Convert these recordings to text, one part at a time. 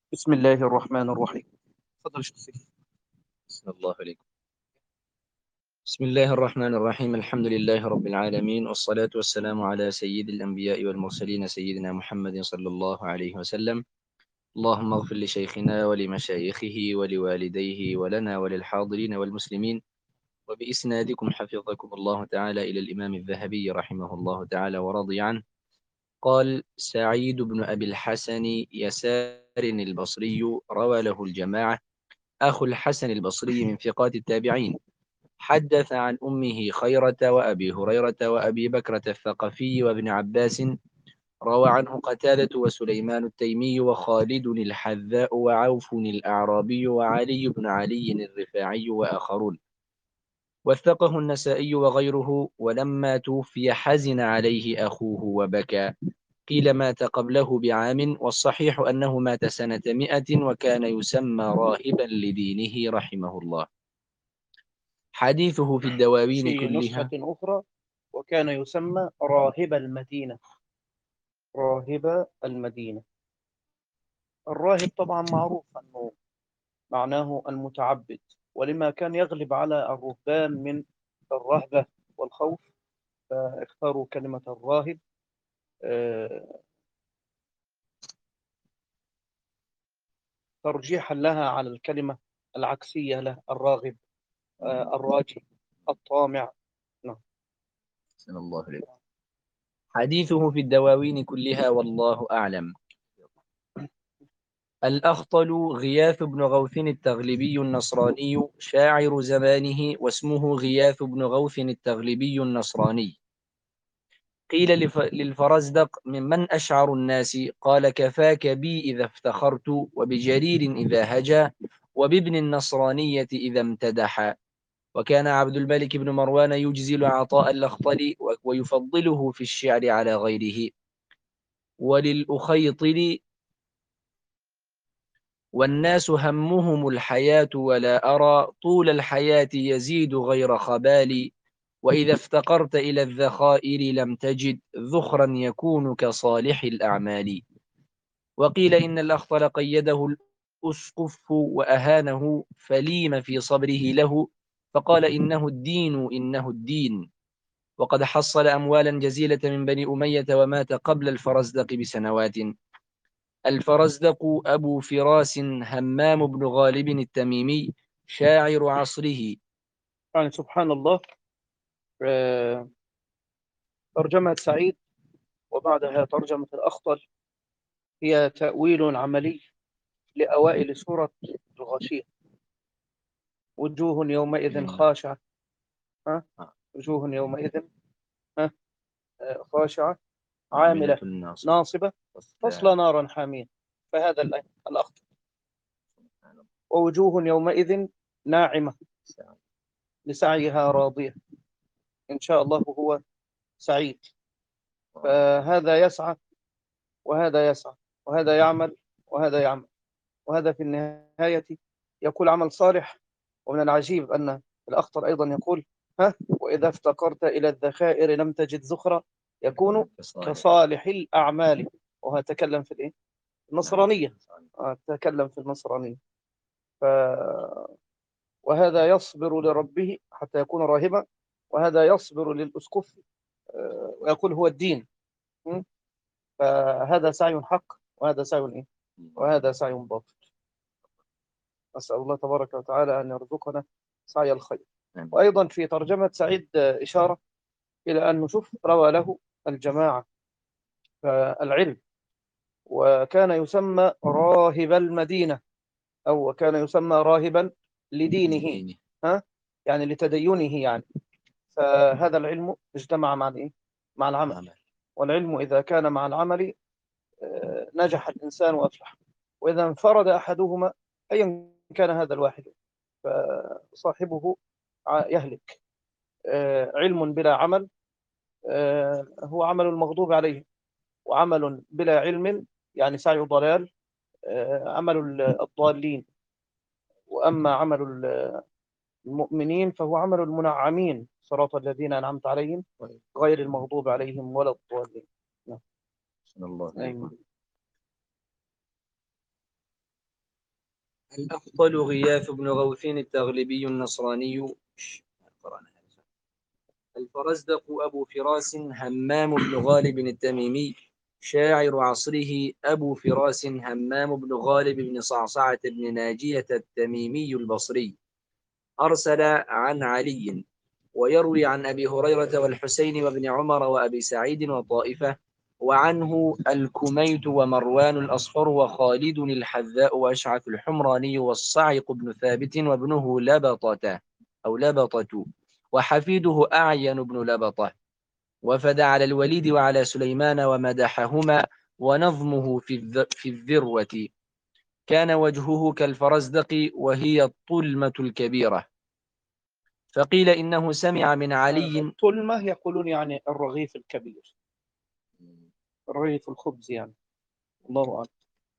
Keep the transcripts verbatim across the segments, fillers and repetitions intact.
بسم الله الرحمن الرحيم. تفضل شيخ سيف. بسم الله عليكم. بسم الله الرحمن الرحيم. الحمد لله رب العالمين، والصلاة والسلام على سيد الأنبياء والمرسلين سيدنا محمد صلى الله عليه وسلم. اللهم اغفر لشيخنا ولمشايخه ولوالديه ولنا وللحاضرين والمسلمين، وبإسنادكم حفظكم الله تعالى إلى الإمام الذهبي رحمه الله تعالى ورضي عنه. قال سعيد بن أبي الحسن يسار البصري روى له الجماعة، أخو الحسن البصري من ثقات التابعين، حدث عن أمه خيرة وأبي هريرة وأبي بكرة الثقفي وابن عباس، روى عنه قتادة وسليمان التيمي وخالد الحذاء وعوف الأعرابي وعلي بن علي الرفاعي وآخرون، وثقه النسائي وغيره. ولما توفي حزن عليه أخوه وبكى، قيل مات قبله بعام، والصحيح أنه مات سنة مئة، وكان يسمى راهبا لدينه رحمه الله. حديثه في الدواوين في نسخة كلها. أخرى وكان يسمى راهب المدينة. راهب المدينة. الراهب طبعا معروف أنه معناه المتعبد، ولما كان يغلب على الرهبان من الرهبة والخوف فاختاروا كلمة الراهب آه، ترجيحا لها على الكلمة العكسية له، الراغب، آه، الراجي، الطامع. نعم. أحسن الله إليك. حديثه في الدواوين كلها والله أعلم. الأخطل غياث بن غوث التغلبي النصراني، شاعر زمانه، واسمه غياث بن غوث التغلبي النصراني. قيل لف... للفرزدق ممن أشعر الناس؟ قال كفاك بي إذا افتخرت، وبجرير إذا هجا، وبابن النصرانية إذا امتدح. وكان عبد الملك بن مروان يجزل عطاء الأخطل ويفضله في الشعر على غيره. وللأخيطل والناس همهم الحياة، ولا أرى طول الحياة يزيد غير خبال. وإذا افتقرت إلى الذخائر لم تجد ذخرا يكون كصالح الأعمال. وقيل إن الأخطل قيده الأسقف وأهانه، فليم في صبره له، فقال إنه الدين إنه الدين. وقد حصل أموالا جزيلة من بني أمية، ومات قبل الفرزدق بسنوات. الفرزدق أبو فراس همام بن غالب التميمي، شاعر عصره. يعني سبحان الله. آه، ترجمة سعيد وبعدها ترجمة الأخطل هي تأويل عملي لأوائل سورة الغاشية. وجوه يومئذ مم. خاشعة. ها؟ آه. وجوه يومئذ ها؟ آه، خاشعة عاملة عاملة الناصب. ناصبة تصلى نارا حامية. فهذا الآية الأخطل. ووجوه يومئذ ناعمة لسعيها راضية، إن شاء الله هو سعيد. فهذا يسعى وهذا يسعى، وهذا يعمل وهذا يعمل، وهذا في النهاية يقول عمل صالح. ومن العجيب أن الأخطر أيضا يقول ها وإذا افتقرت إلى الذخائر لم تجد ذخرا يكون كصالح الأعمال. وهو تكلم في الإيه؟ النصرانية. آه، تكلم في النصرانية. ف... وهذا يصبر لربه حتى يكون راهبا، وهذا يصبر للأسقف آه، ويقول هو الدين. م? فهذا سعي حق وهذا سعي إيه؟ وهذا سعي باطل. أسأل الله تبارك وتعالى أن يرزقنا سعي الخير. وأيضا في ترجمة سعيد إشارة إلى أن نشوف روى له الجماعة العلم، وكان يسمى راهب المدينة، أو كان يسمى راهبا لدينه. ها؟ يعني لتدينه يعني. فهذا العلم اجتمع مع الإيه؟ مع العمل. والعلم إذا كان مع العمل آه، نجح الإنسان وأفلح. وإذا انفرد أحدهما أيا كان هذا الواحد فصاحبه يهلك. آه، علم بلا عمل آه، هو عمل المغضوب عليه، وعمل بلا علم يعني سعي ضلال، آه، عمل الضالين. وأما عمل المؤمنين فهو عمل المنعمين، صراط الذين أنعمت عليهم غير المغضوب عليهم ولا الضالين. نعم. الله أيوة. الأفضل غياث بن غوث التغلبي النصراني. الفرزدق أبو فراس همام بن غالب التميمي شاعر عصره أبو فراس همام بن غالب بن صعصعة بن ناجية التميمي البصري أرسل عن علي، ويروي عن أبي هريرة والحسين وابن عمر وأبي سعيد وطائفة، وعنه الكميت ومروان الأصفر وخالد الحذاء وأشعث الحمراني والصعق بن ثابت وابنه لبطة أو لبطة وحفيده أعين بن لبطة، وفد على الوليد وعلى سليمان ومدحهما، ونظمه في في الذروة. كان وجهه كالفرزدق وهي الطلمة الكبيرة. فقيل إنه سمع من علي. الطلمة يقولون يعني الرغيف الكبير، رغيف الخبز يعني. الله أعلم.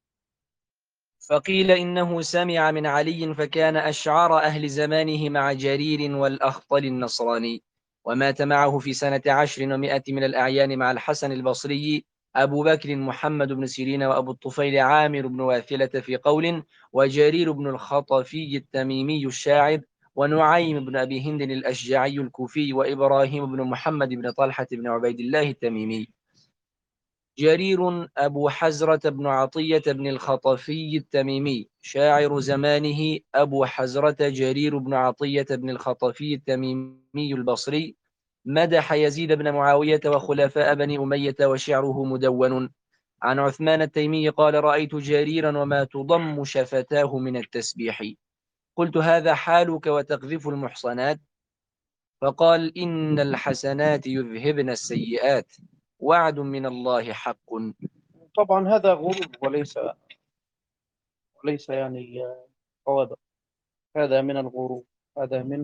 فقيل إنه سمع من علي فكان أشعر أهل زمانه مع جرير والأخطل النصراني، ومات معه في سنة عشر ومائة من الأعيان مع الحسن البصري أبو بكر محمد بن سيرين وأبو الطفيل عامر بن واثلة في قول، وجرير بن الخطفي التميمي الشاعر، ونعيم بن أبي هند الأشجعي الكوفي، وإبراهيم بن محمد بن طلحة بن عبيد الله التميمي. جرير أبو حزرة بن عطية بن الخطفي التميمي شاعر زمانه أبو حزرة جرير بن عطية بن الخطفي التميمي البصري مدح يزيد بن معاوية وخلفاء بني أمية، وشعره مدون. عن عثمان التيمي قال: رأيت جريرا وما تضم شفتاه من التسبيح، قلت: هذا حالك وتقذف المحصنات؟ فقال: إن الحسنات يذهبن السيئات، وعد من الله حق. طبعا هذا غرور وليس وليس يعني صواب. هذا من الغرور، هذا من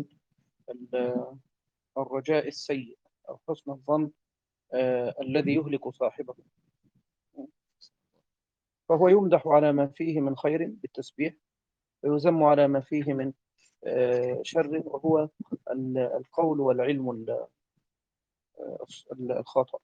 الرجاء السيء أو حسن الظن آه الذي يهلك صاحبه. فهو يمدح على ما فيه من خير بالتسبيح، ويذم على ما فيه من آه شر، وهو القول والعلم الخاطئ.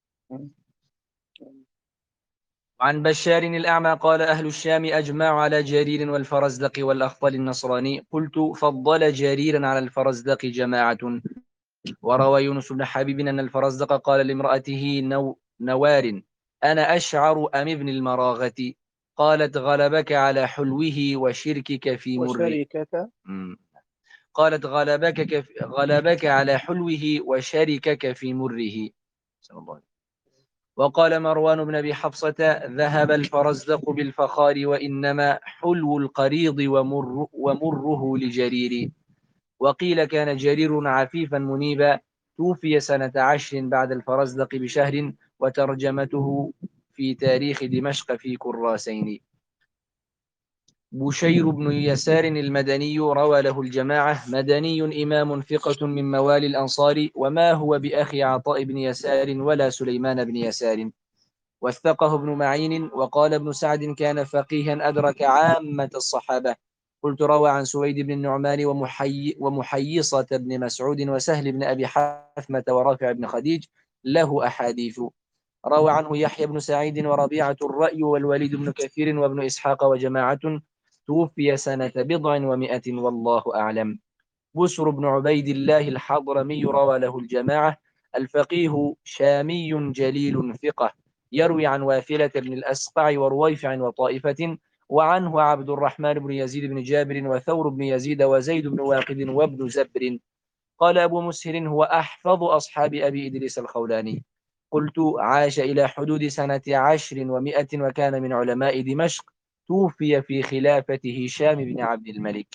وعن بشار الأعمى قال: أهل الشام أجمعوا على جرير والفرزدق والأخطل النصراني، قلت: فضل جريرا على الفرزدق جماعة. وروى يونس بن حبيب أن الفرزدق قال لامرأته نو نوار: أنا أشعر أم ابن المراغة؟ قالت: غلبك على حلوه وشركك في مره. وشركك قالت: غلبك, غلبك على حلوه وشركك في مره. صلى الله عليه وسلم. وقال مروان بن أبي حفصة: ذهب الفرزدق بالفخار، وإنما حلو القريض ومر ومره لجرير. وقيل كان جرير عفيفا منيبا، توفي سنة عشر بعد الفرزدق بشهر، وترجمته في تاريخ دمشق في كراسين. بشير بن يسار المدني روى له الجماعة، مدني إمام ثقة من موالي الأنصار، وما هو بأخي عطاء بن يسار ولا سليمان بن يسار. وثقه ابن معين. وقال ابن سعد: كان فقيها أدرك عامة الصحابة. قلت: روى عن سويد بن النعمان ومحي ومحيصة بن مسعود وسهل بن أبي حثمة ورافع بن خديج له أحاديث. روى عنه يحيى بن سعيد وربيعة الرأي والوليد بن كثير وابن إسحاق وجماعة. توفي سنة بضع ومائة والله أعلم. بسر بن عبيد الله الحضرمي روى له الجماعة، الفقيه شامي جليل ثقة، يروي عن واثلة بن الأسقع ورويفع وطائفة. وعنه عبد الرحمن بن يزيد بن جابر وثور بن يزيد وزيد بن واقد وابن زبر. قال أبو مسهر: هو أحفظ أصحاب أبي إدريس الخولاني. قلت: عاش إلى حدود سنة عشر ومائة، وكان من علماء دمشق، توفي في خلافة هشام بن عبد الملك.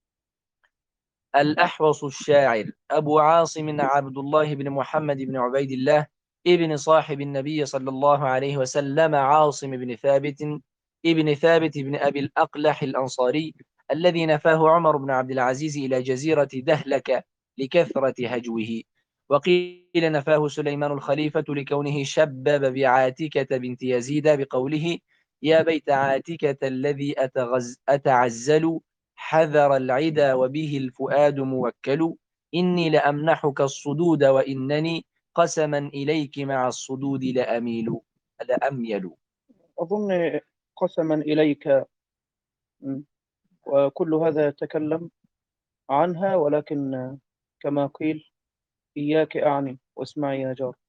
الأحوص الشاعر أبو عاصم عبد الله بن محمد بن عبيد الله ابن صاحب النبي صلى الله عليه وسلم، عاصم بن ثابت ابن ثابت بن أبي الأقلح الأنصاري، الذي نفاه عمر بن عبد العزيز إلى جزيرة دهلك لكثرة هجوه. وقيل نفاه سليمان الخليفة لكونه شبب بعاتكة بنت يزيد بقوله: يا بيت عاتكة الذي أتغز أتعزل، حذر العدا وبه الفؤاد موكل، إني لأمنحك الصدود وإنني قسما إليك مع الصدود لأميل لأميل. أظن قسما إليك وكل هذا يتكلم عنها، ولكن كما قيل: إياك أعني واسمعي يا جار.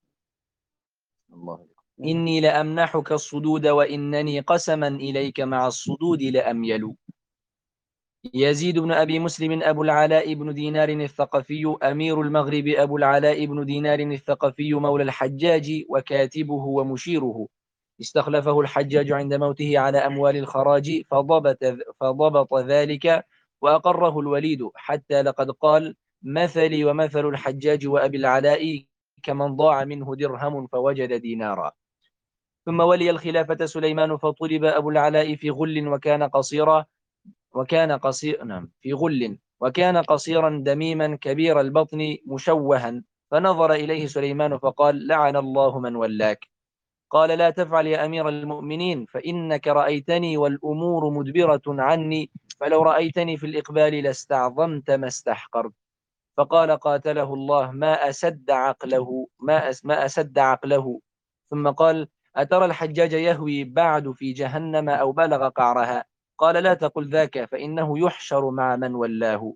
الله. إني لأمنحك الصدود وإنني قسما إليك مع الصدود لأميل. يزيد بن أبي مسلم أبو العلاء بن دينار الثقفي أمير المغرب أبو العلاء بن دينار الثقفي مولى الحجاج وكاتبه ومشيره، استخلفه الحجاج عند موته على أموال الخراج فضبط, فضبط ذلك وأقره الوليد، حتى لقد قال: مثلي ومثل الحجاج وأبي العلاء كمن ضاع منه درهم فوجد دينارا. ثم ولي الخلافة سليمان فطلب أبو العلاء في غل وكان قصيرا وكان قصير نعم في غل وكان قصيرا دميما كبير البطن مشوها، فنظر إليه سليمان فقال: لعن الله من ولاك. قال: لا تفعل يا أمير المؤمنين، فإنك رأيتني والأمور مدبرة عني، فلو رأيتني في الإقبال لاستعظمت ما استحقرت. فقال: قاتله الله، ما أسد عقله ما, أس ما أسد عقله. ثم قال: أترى الحجاج يهوي بعد في جهنم أو بلغ قعرها؟ قال: لا تقل ذاك، فإنه يحشر مع من ولاه.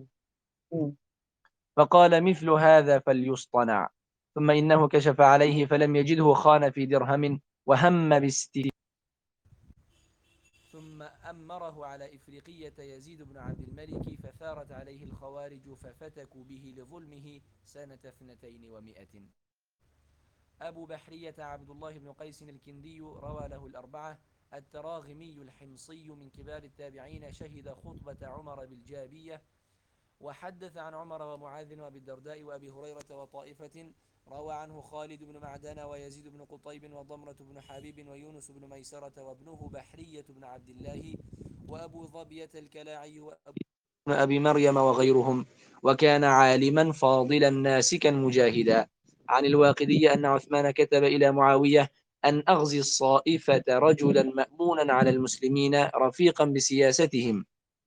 فقال: مثل هذا فليصطنع. ثم إنه كشف عليه فلم يجده خان في درهم وهم باستثناء. ثم أمره على إفريقية يزيد بن عبد الملك، فثارت عليه الخوارج ففتكوا به لظلمه سنة اثنتين ومائة. أبو بحرية عبد الله بن قيس الكندي روى له الأربعة. التراغمي الحمصي من كبار التابعين شهد خطبة عمر بالجابية، وحدث عن عمر ومعاذ وأبي الدرداء وأبي هريرة وطائفة. روى عنه خالد بن معدان ويزيد بن قطيب وضمرة بن حبيب ويونس بن ميسرة وابنه بحرية بن عبد الله وأبو ظبية الكلاعي وأبو أبي مريم وغيرهم، وكان عالما فاضلا ناسكا مجاهدا. عن الواقدي أن عثمان كتب إلى معاوية أن أغزي الصائفة رجلا مأمونا على المسلمين رفيقا بسياستهم،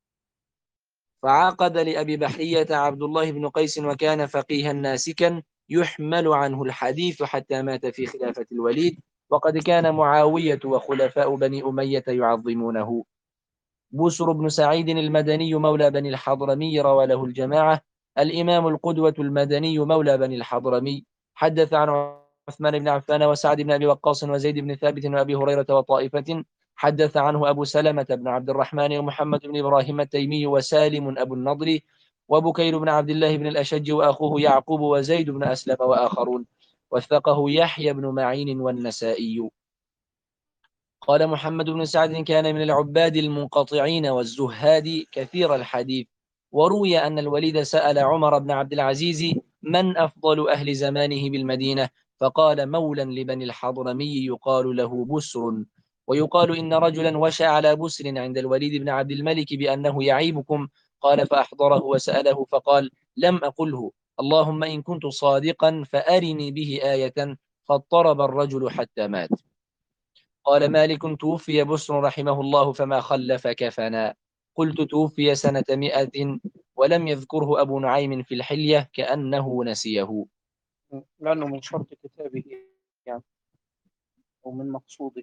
فعقد لأبي بحرية عبد الله بن قيس، وكان فقيها ناسكا يحمل عنه الحديث حتى مات في خلافة الوليد، وقد كان معاوية وخلفاء بني أمية يعظمونه. بسر بن سعيد المدني مولى بني الحضرمي روى له الجماعة. الإمام القدوة المدني مولى بني الحضرمي، حدث عن عثمان بن عفان وسعد بن أبي وقاص وزيد بن ثابت وأبي هريرة وطائفة. حدث عنه أبو سلمة بن عبد الرحمن ومحمد بن إبراهيم التيمي وسالم أبو النضر وبكير بن عبد الله بن الأشج وأخوه يعقوب وزيد بن أسلم وآخرون، وثقه يحيى بن معين والنسائي. قال محمد بن سعد: كان من العباد المنقطعين والزهاد كثير الحديث. وروي أن الوليد سأل عمر بن عبد العزيز: من أفضل أهل زمانه بالمدينة؟ فقال: مولا لبني الحضرمي يقال له بسر. ويقال إن رجلا وشى على بسر عند الوليد بن عبد الملك بأنه يعيبكم، قال فأحضره وسأله فقال: لم أقله، اللهم إن كنت صادقا فأرني به آية. فاضطرب الرجل حتى مات. قال مالك: توفي بسر رحمه الله فما خلف كفنا. قلت: توفي سنة مئة، ولم يذكره أبو نعيم في الحلية كأنه نسيه. لأنه من شرط كتابه يعني، ومن مقصوده.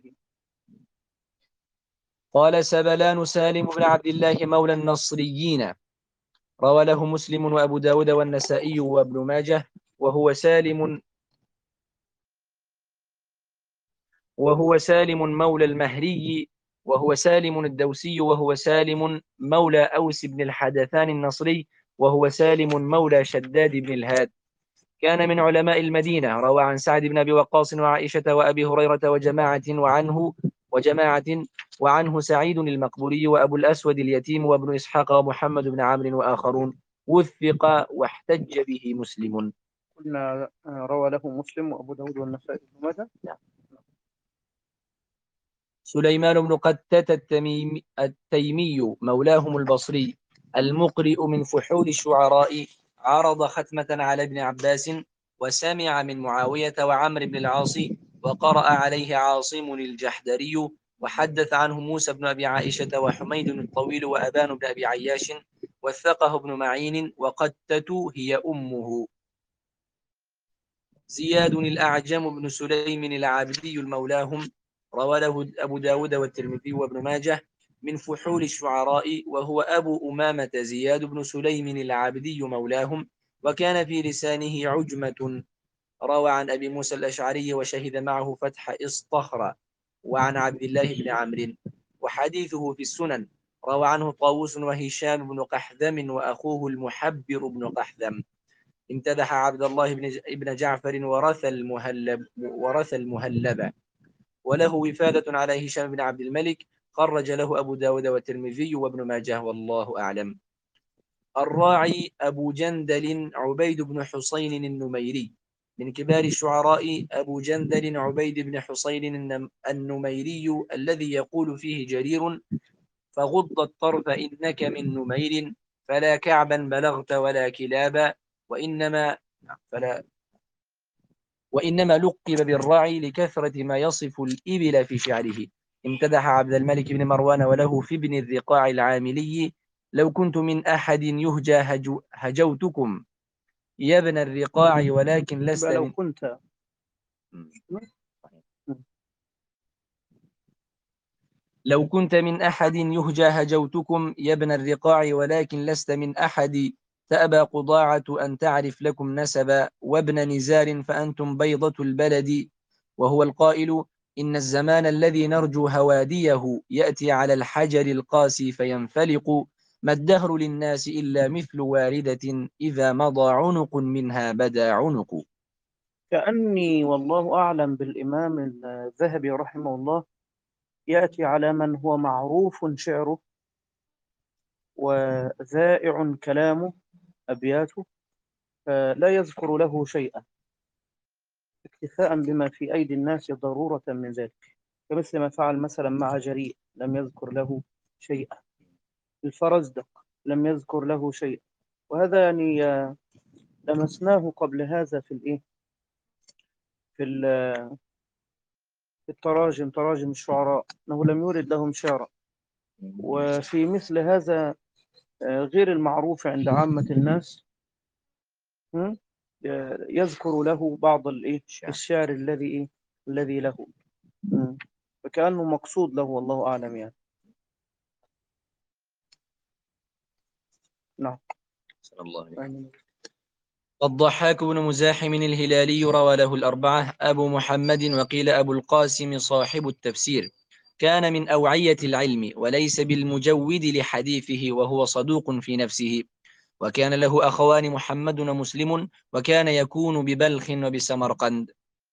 قال سبلان سالم بن عبد الله مولى النصريين، روى له مسلم وأبو داود والنسائي وابن ماجه. وهو سالم وهو سالم مولى المهري وهو سالم الدوسي وهو سالم مولى أوس بن الحدثان النصري وهو سالم مولى شداد بن الهاد. كان من علماء المدينة، روى عن سعد بن أبي وقاص وعائشة وأبي هريرة وجماعة وعنه وجماعة وعنه سعيد المقبوري وأبو الأسود اليتيم وابن إسحاق ومحمد بن عمرو وآخرون، وثق واحتج به مسلم. قلنا روى له مسلم وأبو داود والنسائي. ماذا؟ نعم. سليمان بن قتة التميمي, التيمي مولاهم البصري المقرئ من فحول الشعراء، عرض ختمة على ابن عباس وسمع من معاوية وعمر بن العاص، وقرأ عليه عاصم الجحدري، وحدث عنه موسى بن أبي عائشة وحميد الطويل وأبان بن أبي عياش، وثقه ابن معين. وقتة هي أمه. زياد الأعجم بن سليم العابدي المولاهم، روى له أبو داود والترمذي وابن ماجه. من فحول الشعراء، وهو أبو أمامة زياد بن سليم العبدي مولاهم، وكان في لسانه عجمة. روى عن أبي موسى الأشعري وشهد معه فتح إصطخرة، وعن عبد الله بن عمرو، وحديثه في السنن. روى عنه طاووس وهشام بن قحذم وأخوه المحبر بن قحذم. امتدح عبد الله بن ابن جعفر ورث المهلب ورث المهلب، وله وفادة على هشام بن عبد الملك، خرج له أبو داود والترمذي وابن ماجه، والله أعلم. الراعي أبو جندل عبيد بن حسين النميري، من كبار الشعراء. أبو جندل عبيد بن حسين النميري الذي يقول فيه جرير: فغض الطرف إنك من نمير، فلا كعبا بلغت ولا كلابا، وإنما فلا وإنما لقب بالراعي لكثرة ما يصف الإبل في شعره. امتدح عبد الملك بن مروان وله في ابن الرقاع العاملي: لو كنت من أحد يهجى هجو هجوتكم يا ابن الرقاع ولكن لست لو من كنت لو كنت من أحد يهجى هجوتكم يا ابن الرقاع ولكن لست من أحد، تأبى قضاعة أن تعرف لكم نسبا، وابن نزار فأنتم بيضة البلد. وهو القائل: إن الزمان الذي نرجو هواديه يأتي على الحجر القاسي فينفلق، ما الدهر للناس إلا مثل واردة إذا مضى عنق منها بدا عنق. كأني والله أعلم بالإمام الذهبي رحمه الله يأتي على من هو معروف شعره وذائع كلامه أبياته، فلا يذكر له شيئا اكتفاء بما في أيدي الناس ضرورة من ذلك، كمثل ما فعل مثلا مع جريء لم يذكر له شيئا، الفرزدق لم يذكر له شيئا. وهذا يعني لمسناه قبل هذا في الإيه في في التراجم، تراجم الشعراء، أنه لم يورد لهم شعرا. وفي مثل هذا غير المعروف عند عامة الناس يذكر له بعض الإيه الشعر الذي إيه الذي له، فكأنه مقصود له، والله أعلم يعني. نعم. صلى الله عليه وسلم. الضحاك بن مزاحم الهلالي روى له الأربعة، أبو محمد وقيل أبو القاسم صاحب التفسير، كان من أوعية العلم وليس بالمجود لحديثه، وهو صدوق في نفسه. وكان له أخوان محمد ومسلم، وكان يكون ببلخ وبسمرقند.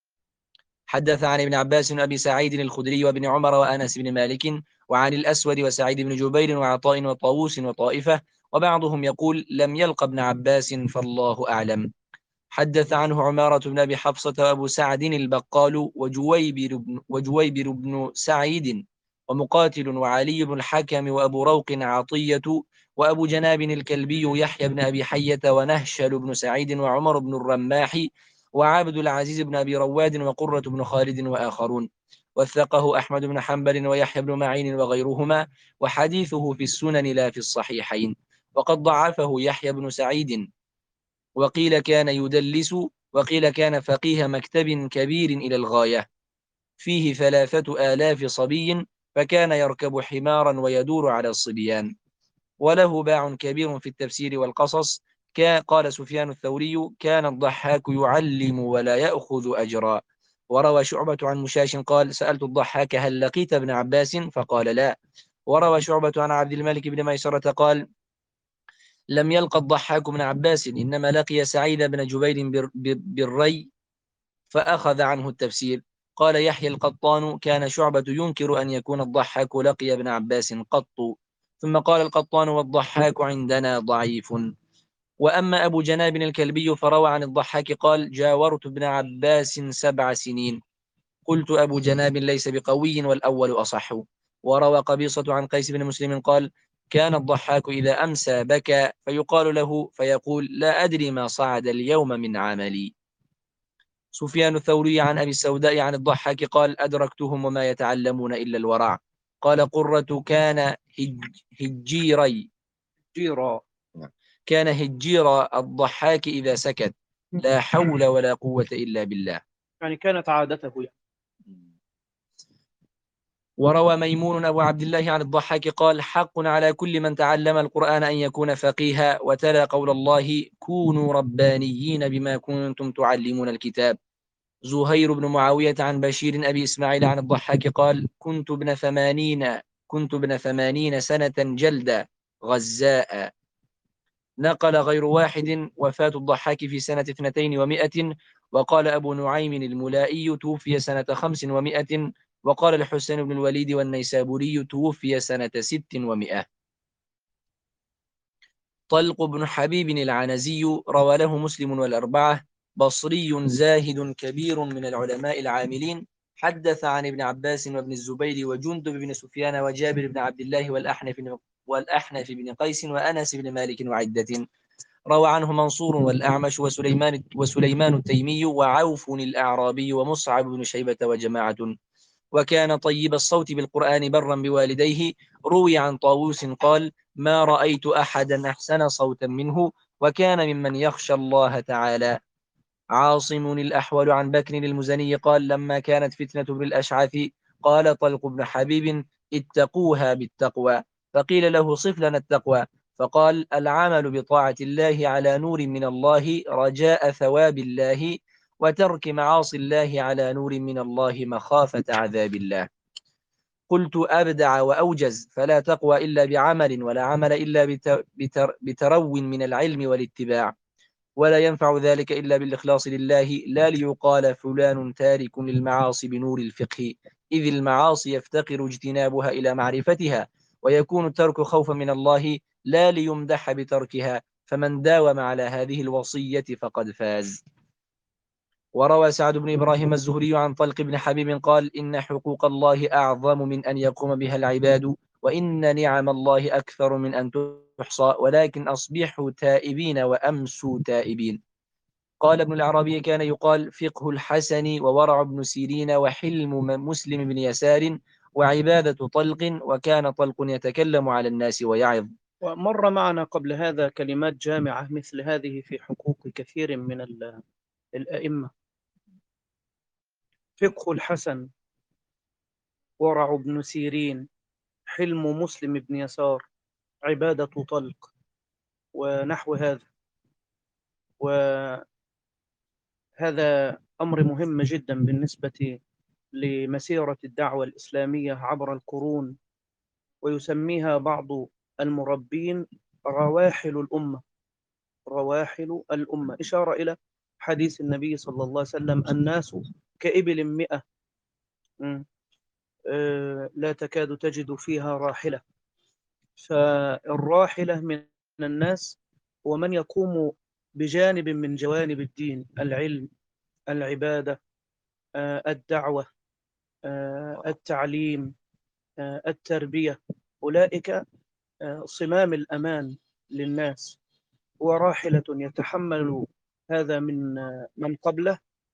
حدث عن ابن عباس وأبي سعيد الخدري وابن عمر وأنس بن مالك، وعن الأسود وسعيد بن جبير وعطاء وطاووس وطائفة، وبعضهم يقول لم يلق ابن عباس فالله أعلم. حدث عنه عمارة بن أبي حفصة وأبو سعد البقال وجويبر بن, وجويبر بن سعيد ومقاتل وعلي بن الحكم وأبو روق عطية وأبو جناب الكلبي يحيى بن أبي حية ونهشل بن سعيد وعمر بن الرماح وعبد العزيز بن أبي رواد وقرة بن خالد وآخرون. وثقه أحمد بن حنبل ويحيى بن معين وغيرهما، وحديثه في السنن لا في الصحيحين. وقد ضعفه يحيى بن سعيد، وقيل كان يدلس، وقيل كان فقيه مكتب كبير إلى الغاية، فيه ثلاثة آلاف صبي، فكان يركب حمارا ويدور على الصبيان. وله باع كبير في التفسير والقصص. قال سفيان الثوري: كان الضحاك يعلم ولا يأخذ أجرا. وروى شعبة عن مشاش قال: سألت الضحاك هل لقيت ابن عباس؟ فقال لا. وروى شعبة عن عبد الملك بن ميسرة قال: لم يلقى الضحاك بن عباس، إنما لقي سعيد بن جبير بالري فأخذ عنه التفسير. قال يحيى القطان: كان شعبة ينكر أن يكون الضحاك لقي ابن عباس قط. ثم قال القطان: والضحاك عندنا ضعيف. وأما أبو جناب الكلبي فروى عن الضحاك قال: جاورت ابن عباس سبع سنين. قلت: أبو جناب ليس بقوي والأول أصح. وروى قبيصة عن قيس بن مسلم قال: كان الضحاك إذا أمسى بكى، فيقال له فيقول: لا أدري ما صعد اليوم من عملي. سفيان الثوري عن أبي السوداء عن الضحاك قال: أدركتهم وما يتعلمون إلا الورع. قال قرة: كان هج هجيري جيرا كان هجير الضحاك إذا سكت، لا حول ولا قوة إلا بالله. يعني كانت عادته يعني. وروى ميمون أبو عبد الله عن الضحاك قال حق على كل من تعلم القرآن أن يكون فقيها، وتلا قول الله كونوا ربانيين بما كنتم تعلمون الكتاب. زهير بن معاوية عن بشير أبي إسماعيل عن الضحاك قال كنت ابن ثمانين كنت ابن ثمانين سنة جلدا غزاء. نقل غير واحد وفاة الضحاك في سنة اثنتين ومائة، وقال أبو نعيم الملائي توفي سنة خمس ومائة، وقال الحسين بن الوليد والنيسابوري توفي سنة ست ومائة. طلق بن حبيب العنزي روى له مسلم والأربعة، بصري زاهد كبير من العلماء العاملين، حدث عن ابن عباس وابن الزبير وجندب بن سفيان وجابر بن عبد الله والأحنف بن والأحنف بن قيس وأنس بن مالك وعدة. روى عنه منصور والأعمش وسليمان وسليمان التيمي وعوف الأعرابي ومصعب بن شيبة وجماعة. وكان طيب الصوت بالقرآن برا بوالديه. روي عن طاووس قال ما رأيت أحدا أحسن صوتا منه، وكان ممن يخشى الله تعالى. عاصم الأحول عن بكر المزني قال لما كانت فتنة ابن الأشعث قال طلق بن حبيب اتقوها بالتقوى، فقيل له صف لنا التقوى، فقال العمل بطاعة الله على نور من الله رجاء ثواب الله، وترك معاصي الله على نور من الله مخافة عذاب الله. قلت أبدع وأوجز، فلا تقوى إلا بعمل، ولا عمل إلا بتر بترو من العلم والاتباع، ولا ينفع ذلك إلا بالإخلاص لله، لا ليقال فلان تارك للمعاصي بنور الفقه، إذ المعاصي يفتقر اجتنابها إلى معرفتها، ويكون الترك خوفا من الله لا ليمدح بتركها، فمن داوم على هذه الوصية فقد فاز. وروى سعد بن إبراهيم الزهري عن طلق بن حبيب قال إن حقوق الله أعظم من أن يقوم بها العباد، وإن نعم الله أكثر من أن تحصى، ولكن أصبحوا تائبين وأمسوا تائبين. قال ابن العربي كان يقال فقه الحسن وورع ابن سيرين وحلم مسلم بن يسار وعبادة طلق، وكان طلق يتكلم على الناس ويعظ. ومر معنا قبل هذا كلمات جامعة مثل هذه في حقوق كثير من الأئمة. فقه الحسن، ورع ابن سيرين، حلم مسلم بن يسار، عبادة طلق، ونحو هذا. وهذا أمر مهم جدا بالنسبة لمسيرة الدعوة الإسلامية عبر القرون، ويسميها بعض المربين رواحل الأمة. رواحل الأمة إشارة إلى حديث النبي صلى الله عليه وسلم الناس كإبل مئة لا تكاد تجد فيها راحلة. فالراحلة من الناس هو من يقوم بجانب من جوانب الدين: العلم، العبادة، الدعوة، التعليم، التربية. أولئك صمام الأمان للناس، وراحلة يتحمل هذا من من قبله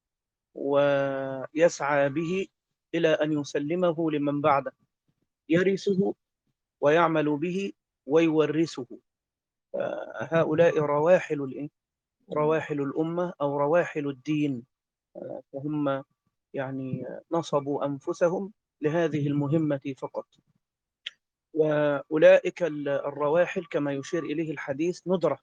ويسعى به إلى أن يسلمه لمن بعده، يرثه ويعمل به ويورثه. هؤلاء رواحل رواحل الأمة أو رواحل الدين، فهم يعني نصبوا أنفسهم لهذه المهمة فقط. وأولئك الرواحل كما يشير إليه الحديث ندرة،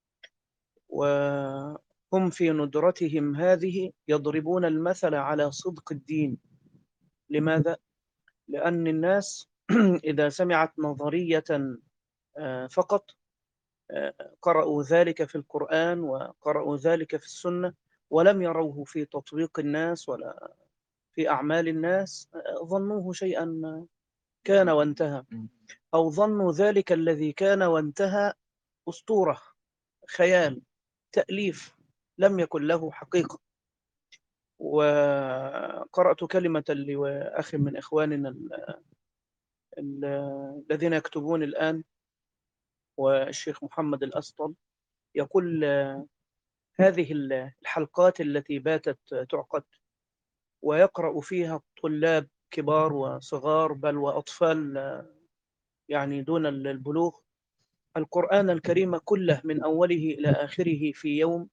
وهم في ندرتهم هذه يضربون المثل على صدق الدين. لماذا؟ لأن الناس إذا سمعت نظرية فقط قرأوا ذلك في القرآن وقرأوا ذلك في السنة، ولم يروه في تطبيق الناس ولا في أعمال الناس، ظنوه شيئا كان وانتهى، أو ظنوا ذلك الذي كان وانتهى أسطورة، خيال، تأليف، لم يكن له حقيقة. وقرأت كلمة لأخ من إخواننا الذين يكتبون الآن، والشيخ محمد الأسطل، يقول هذه الحلقات التي باتت تعقد ويقرأ فيها طلاب كبار وصغار بل وأطفال يعني دون البلوغ القرآن الكريم كله من أوله إلى آخره في يوم.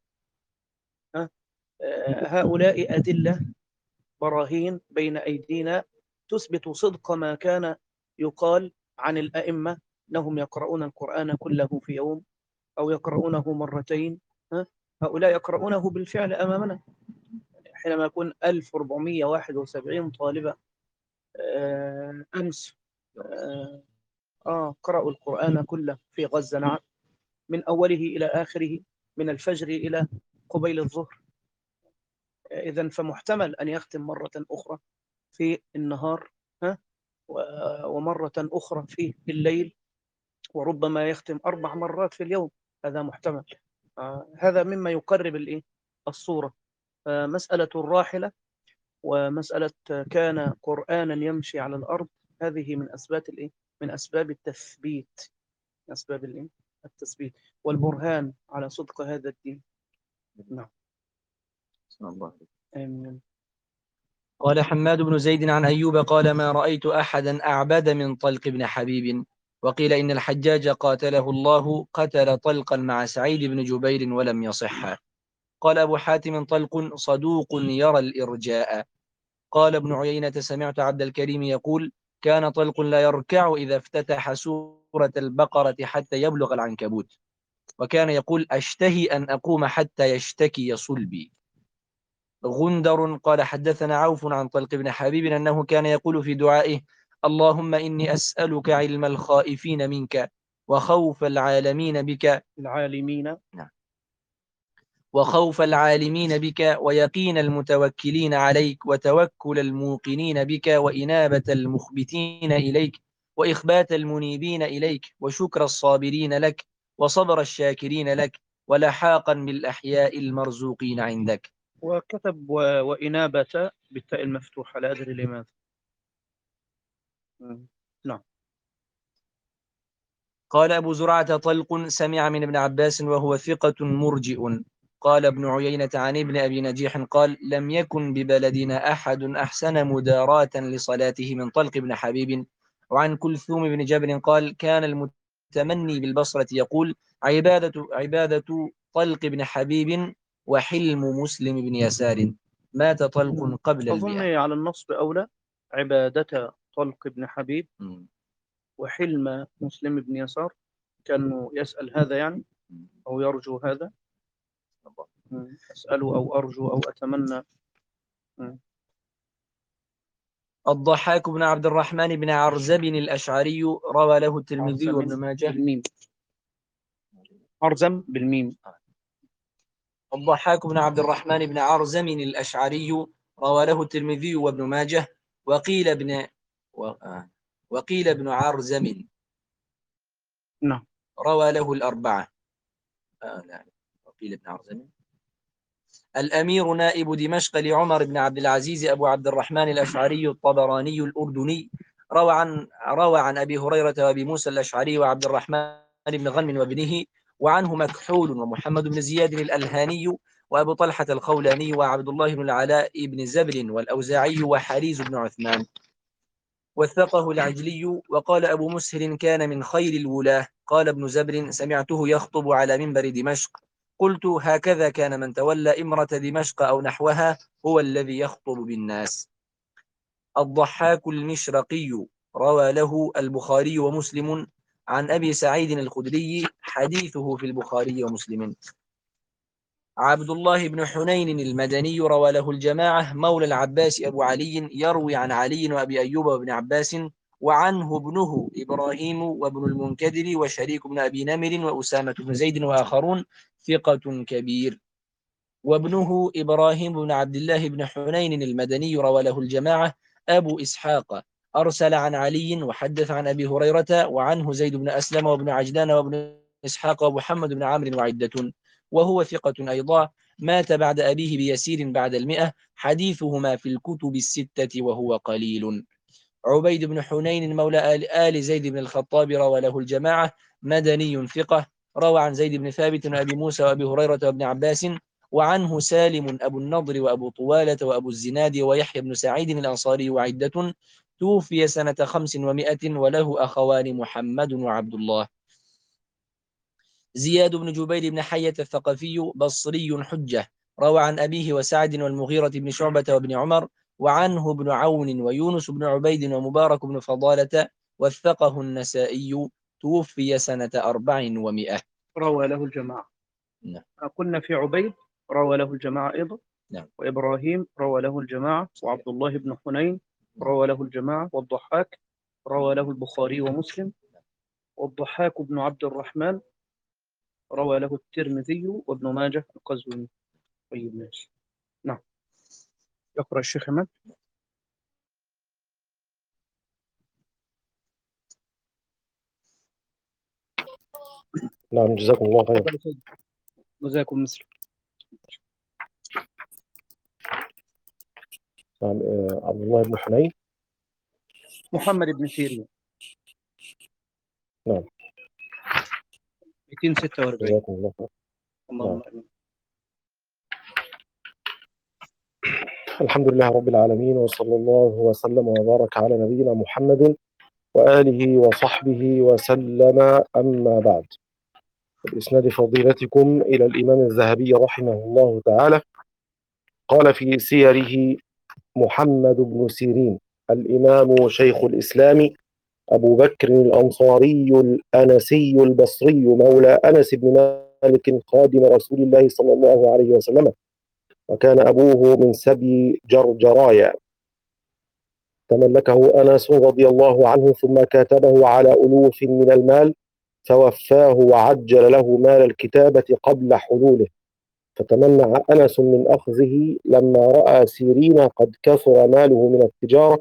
هؤلاء أدلة، براهين بين أيدينا تثبت صدق ما كان يقال عن الأئمة أنهم يقرؤون القرآن كله في يوم أو يقرؤونه مرتين. ها؟ هؤلاء يقرؤونه بالفعل أمامنا حينما يكون ألف وأربعمائة وواحد وسبعين طالبة آه، أمس آه آه، قرأوا القرآن كله في غزة، نعم، من أوله إلى آخره، من الفجر إلى قبيل الظهر. إذن فمحتمل أن يختم مرة أخرى في النهار، ها؟ ومرة أخرى في الليل، وربما يختم أربع مرات في اليوم. هذا محتمل. آه هذا مما يقرب الإيه؟ الصورة. آه مسألة الراحلة ومسألة كان قرآنا يمشي على الأرض، هذه من أسباب الإيه؟ من أسباب التثبيت، من أسباب الإيه؟ التثبيت والبرهان على صدق هذا الدين. نعم. آمين. قال حماد بن زيد عن أيوب قال ما رأيت أحدا أعبد من طلق بن حبيب. وقيل إن الحجاج قاتله الله قتل طلقا مع سعيد بن جبير ولم يصح. قال أبو حاتم طلق صدوق يرى الإرجاء. قال ابن عيينة سمعت عبد الكريم يقول كان طلق لا يركع إذا افتتح سورة البقرة حتى يبلغ العنكبوت، وكان يقول أشتهي أن أقوم حتى يشتكي صلبي. غندر قال حدثنا عوف عن طلق بن حبيب أنه كان يقول في دعائه اللهم إني أسألك علم الخائفين منك وخوف العالمين بك العالمين. نعم. وخوف العالمين بك ويقين المتوكلين عليك وتوكل الموقنين بك وإنابة المخبتين إليك وإخبات المنيبين إليك وشكر الصابرين لك وصبر الشاكرين لك ولحاقا بالأحياء المرزوقين عندك. وكتب و... وإنابة بالتاء المفتوحة، لا أدري لماذا. نعم. قال أبو زرعة طلق سمع من ابن عباس وهو ثقة مرجئ. قال ابن عيينة عن ابن أبي نجيح قال لم يكن ببلدنا أحد أحسن مداراة لصلاته من طلق بن حبيب. وعن كلثوم بن جبر قال كان المتمني بالبصرة يقول عبادة, عبادة طلق بن حبيب وحلم مسلم بن يسار. مات طلق قبل أظن المئة. على النصب أولى عبادة طلق بن حبيب م. وحلم مسلم بن يسار، كانوا يسأل هذا يعني أو يرجو هذا. أسأل أو أرجو أو أتمنى. الضحاك بن عبد الرحمن بن عرزب الأشعري روى له الترمذي وابن ماجه. بالميم. عرزم بالميم. الضحاك بن عبد الرحمن بن عرزم الأشعري روى له الترمذي وابن ماجه. وقيل ابن و... آه. وقيل ابن عرزم نعم. روى له الأربعة. آه لا. وقيل ابن عرزم. الأمير نائب دمشق لعمر بن عبد العزيز أبو عبد الرحمن الأشعري الطبراني الأردني روى عن روى عن أبي هريرة وأبي موسى الأشعري وعبد الرحمن بن غنم وابنه، وعنه مكحول ومحمد بن زياد الألهاني وأبو طلحة الخولاني وعبد الله بن العلاء بن زبر والأوزاعي وحريز بن عثمان. وثقه العجلي. وقال أبو مسهر كان من خير الولاة. قال ابن زبر سمعته يخطب على منبر دمشق قلت هكذا كان من تولى إمرة دمشق أو نحوها هو الذي يخطب بالناس. الضحاك المشرقي روى له البخاري ومسلم عن أبي سعيد الخدري حديثه في البخاري ومسلم. عبد الله بن حنين المدني روى له الجماعة مولى العباس أبو علي يروي عن علي وأبي أيوب وابن عباس، وعنه ابنه إبراهيم وابن المنكدر وشريك بن أبي نمر وأسامة بن زيد وآخرون ثقة كبير. وابنه إبراهيم بن عبد الله بن حنين المدني روى له الجماعة أبو إسحاق أرسل عن علي وحدث عن أبي هريرة، وعنه زيد بن أسلم وابن عجلان وابن إسحاق ومحمد بن عمرو وعدة، وهو ثقة أيضا. مات بعد أبيه بيسير بعد المئة، حديثهما في الكتب الستة وهو قليل. عبيد بن حنين مولى آل, آل زيد بن الخطاب روى له الجماعة مدني ثقة، روى عن زيد بن ثابت وأبي موسى وأبي هريرة وابن عباس. وعنه سالم أبو النضر وأبو طوالة وأبو الزناد ويحيى بن سعيد الأنصاري وعدة. توفي سنة خمس ومائة وله أخوان محمد وعبد الله. زياد بن جبير بن حية الثقفي بصري حجة، روى عن أبيه وسعد والمغيرة بن شعبة وابن عمر وعنه ابن عون ويونس بن عبيد ومبارك بن فضالة، وثقه النسائي، توفي سنة أربع ومئة. روى له الجماعة. نعم. قلنا في عبيد روى له الجماعة أيضا. نعم. وإبراهيم روى له الجماعة، وعبد الله بن حنين روى له الجماعة، والضحاك روى له البخاري ومسلم، والضحاك بن عبد الرحمن روى له الترمذي وابن ماجه القزويني. طيب ماشي. نعم. يقرأ الشيخ أحمد. نعم، جزاكم الله خير. جزاكم مثل. نعم. آه، عبد الله بن حنين. محمد بن سيرين. نعم. مئتين وستة وأربعين. جزاكم الله خير. اللهم نعم. آمين. الحمد لله رب العالمين، وصلى الله وسلم وبارك على نبينا محمد وآله وصحبه وسلم. أما بعد، بإسناد فضيلتكم إلى الإمام الذهبي رحمه الله تعالى، قال في سيره: محمد بن سيرين الإمام شيخ الإسلام أبو بكر الأنصاري الأنسي البصري، مولى أنس بن مالك خادم رسول الله صلى الله عليه وسلم، وكان أبوه من سبي جرجرايا، تملكه أنس رضي الله عنه ثم كاتبه على ألوف من المال، فوفاه وعجل له مال الكتابة قبل حلوله، فتمنع أنس من أخذه لما رأى سيرين قد كثر ماله من التجارة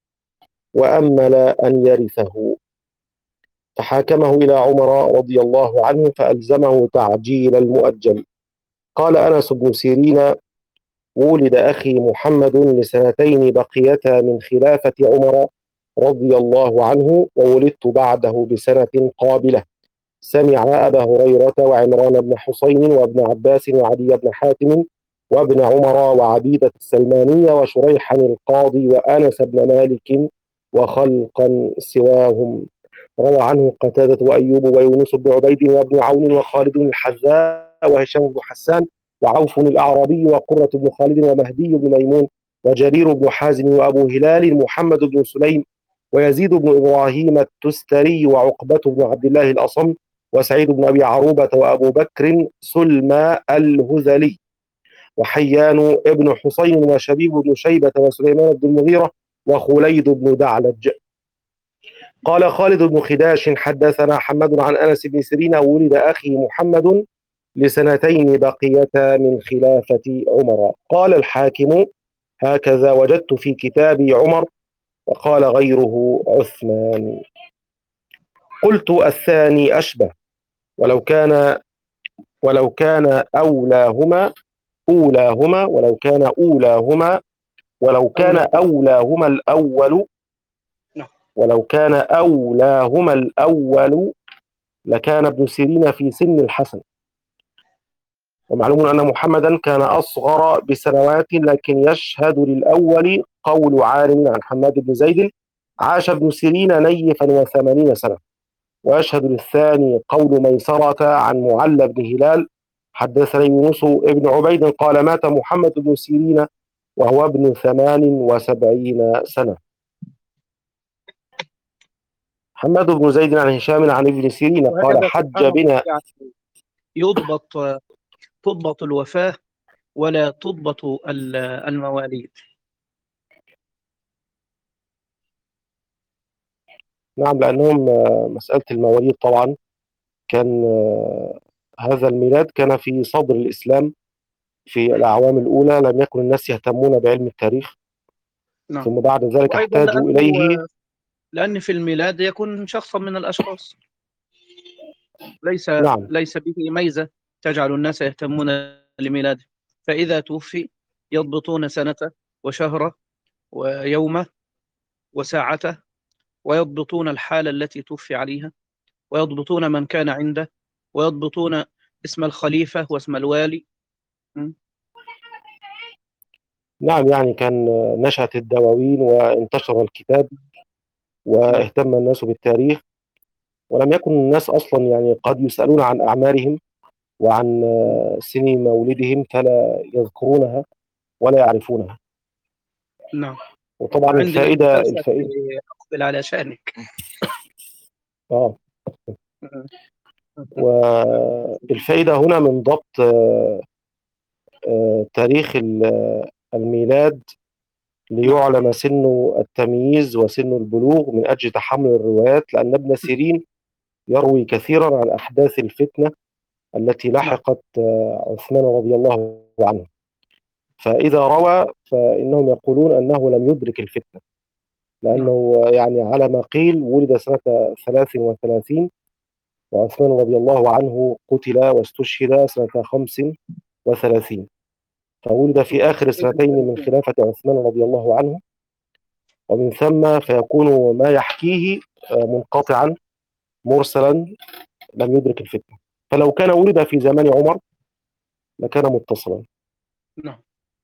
وأمل أن يرثه، فحاكمه إلى عمر رضي الله عنه فألزمه تعجيل المؤجل. قال أنس بن سيرين: ولد أخي محمد لسنتين بقيتا من خلافة عمر رضي الله عنه، وولدت بعده بسنة قابلة. سمع أبا هريرة وعمران بن حسين وابن عباس وعلي بن حاتم وابن عمر وعبيدة السلمانية وشريحا القاضي وأنس بن مالك وخلقا سواهم. روى عنه قتادة وأيوب ويونس بن عبيد وابن عون وخالد بن الحذاء وهشام بن حسان وعوف الأعرابي وقرة بن خالد ومهدي بن ميمون وجرير بن حازم وأبو هلال محمد بن سليم ويزيد بن إبراهيم التستري وعقبة بن عبد الله الأصم وسعيد بن أبي عروبة وأبو بكر سلمى الهذلي وحيان ابن حسين وشبيب بن شيبة وسليمان بن المغيرة وخليد بن دعلج. قال خالد بن خداش: حدثنا حماد عن أنس بن سيرين: ولد أخي محمد لسنتين بقيتا من خلافة عمر. قال الحاكم: هكذا وجدت في كتاب عمر، وقال غيره عثمان. قلت: الثاني أشبه، ولو كان ولو كان أولاهما أولاهما ولو كان أولاهما ولو كان أولاهما الأول ولو كان أولاهما الأول لكان ابن سيرين في سن الحسن. ومعلوم أن محمدا كان أصغر بسنوات، لكن يشهد للأول قول عالم عن حماد بن زيد: عاش ابن سيرين نيفا وثمانين سنة. ويشهد للثاني قول ميسرة عن معل بن هلال: حدثني يونس ابن عبيد قال: مات محمد بن سيرين وهو ابن ثمان وسبعين سنة. حماد بن زيد عن هشام عن ابن سيرين قال: حج بنا. يعني يضبط تضبط الوفاة ولا تضبط المواليد. نعم، لأنهم مسألة المواليد طبعا كان هذا الميلاد كان في صدر الإسلام في الأعوام الأولى، لم يكن الناس يهتمون بعلم التاريخ. نعم. ثم بعد ذلك احتاجوا إليه، لأن في الميلاد يكون شخصا من الأشخاص ليس نعم. ليس به ميزة تجعل الناس يهتمون لميلاده، فإذا توفي يضبطون سنته وشهره ويومه وساعته، ويضبطون الحالة التي توفي عليها، ويضبطون من كان عنده، ويضبطون اسم الخليفة واسم الوالي. م? نعم، يعني كان نشأت الدواوين وانتشر الكتاب واهتم الناس بالتاريخ، ولم يكن الناس أصلا يعني قد يسألون عن أعمارهم وعن سن مولدهم فلا يذكرونها ولا يعرفونها. نعم. وطبعا عندنا الفائدة مسلسل الفائدة في أقبل على شأنك. آه والفائدة هنا من ضبط آه، آه، تاريخ ال- الميلاد ليعلم سن التمييز وسن البلوغ من أجل تحمل الروايات، لأن ابن سيرين يروي كثيرا عن أحداث الفتنة التي نعم. لحقت آه، عثمان رضي الله عنه، فإذا روى فإنهم يقولون أنه لم يدرك الفتنة، لأنه يعني على ما قيل ولد سنة ثلاث وثلاثين، وعثمان رضي الله عنه قتل واستشهد سنة خمس وثلاثين، فولد في آخر سنتين من خلافة عثمان رضي الله عنه، ومن ثم فيكون ما يحكيه آه، منقطعا مرسلا لم يدرك الفتنة، فلو كان ولد في زمان عمر لكان متصلا. نعم.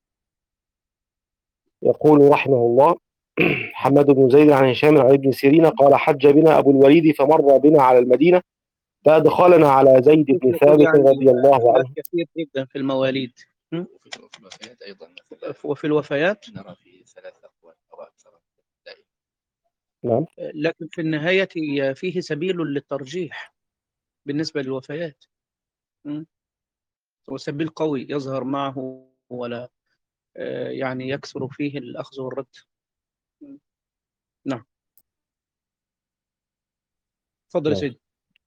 يقول رحمه الله: حماد بن زيد عن هشام عن ابن سيرين قال: حج بنا أبو الوليد فمر بنا على المدينة فأدخلنا على زيد بن يقول ثابت يعني رضي الله إثبات عنه. كثير جدا في المواليد. م? وفي الوفيات أيضا وفي الوفيات نرى فيه ثلاث أقوال أو أكثر دائما. نعم. لكن في النهاية فيه سبيل للترجيح بالنسبة للوفيات. م? وسبيل قوي يظهر معه ولا آه، يعني يكثر فيه الأخذ والرد. م? نعم. تفضل يا نعم. سيدي.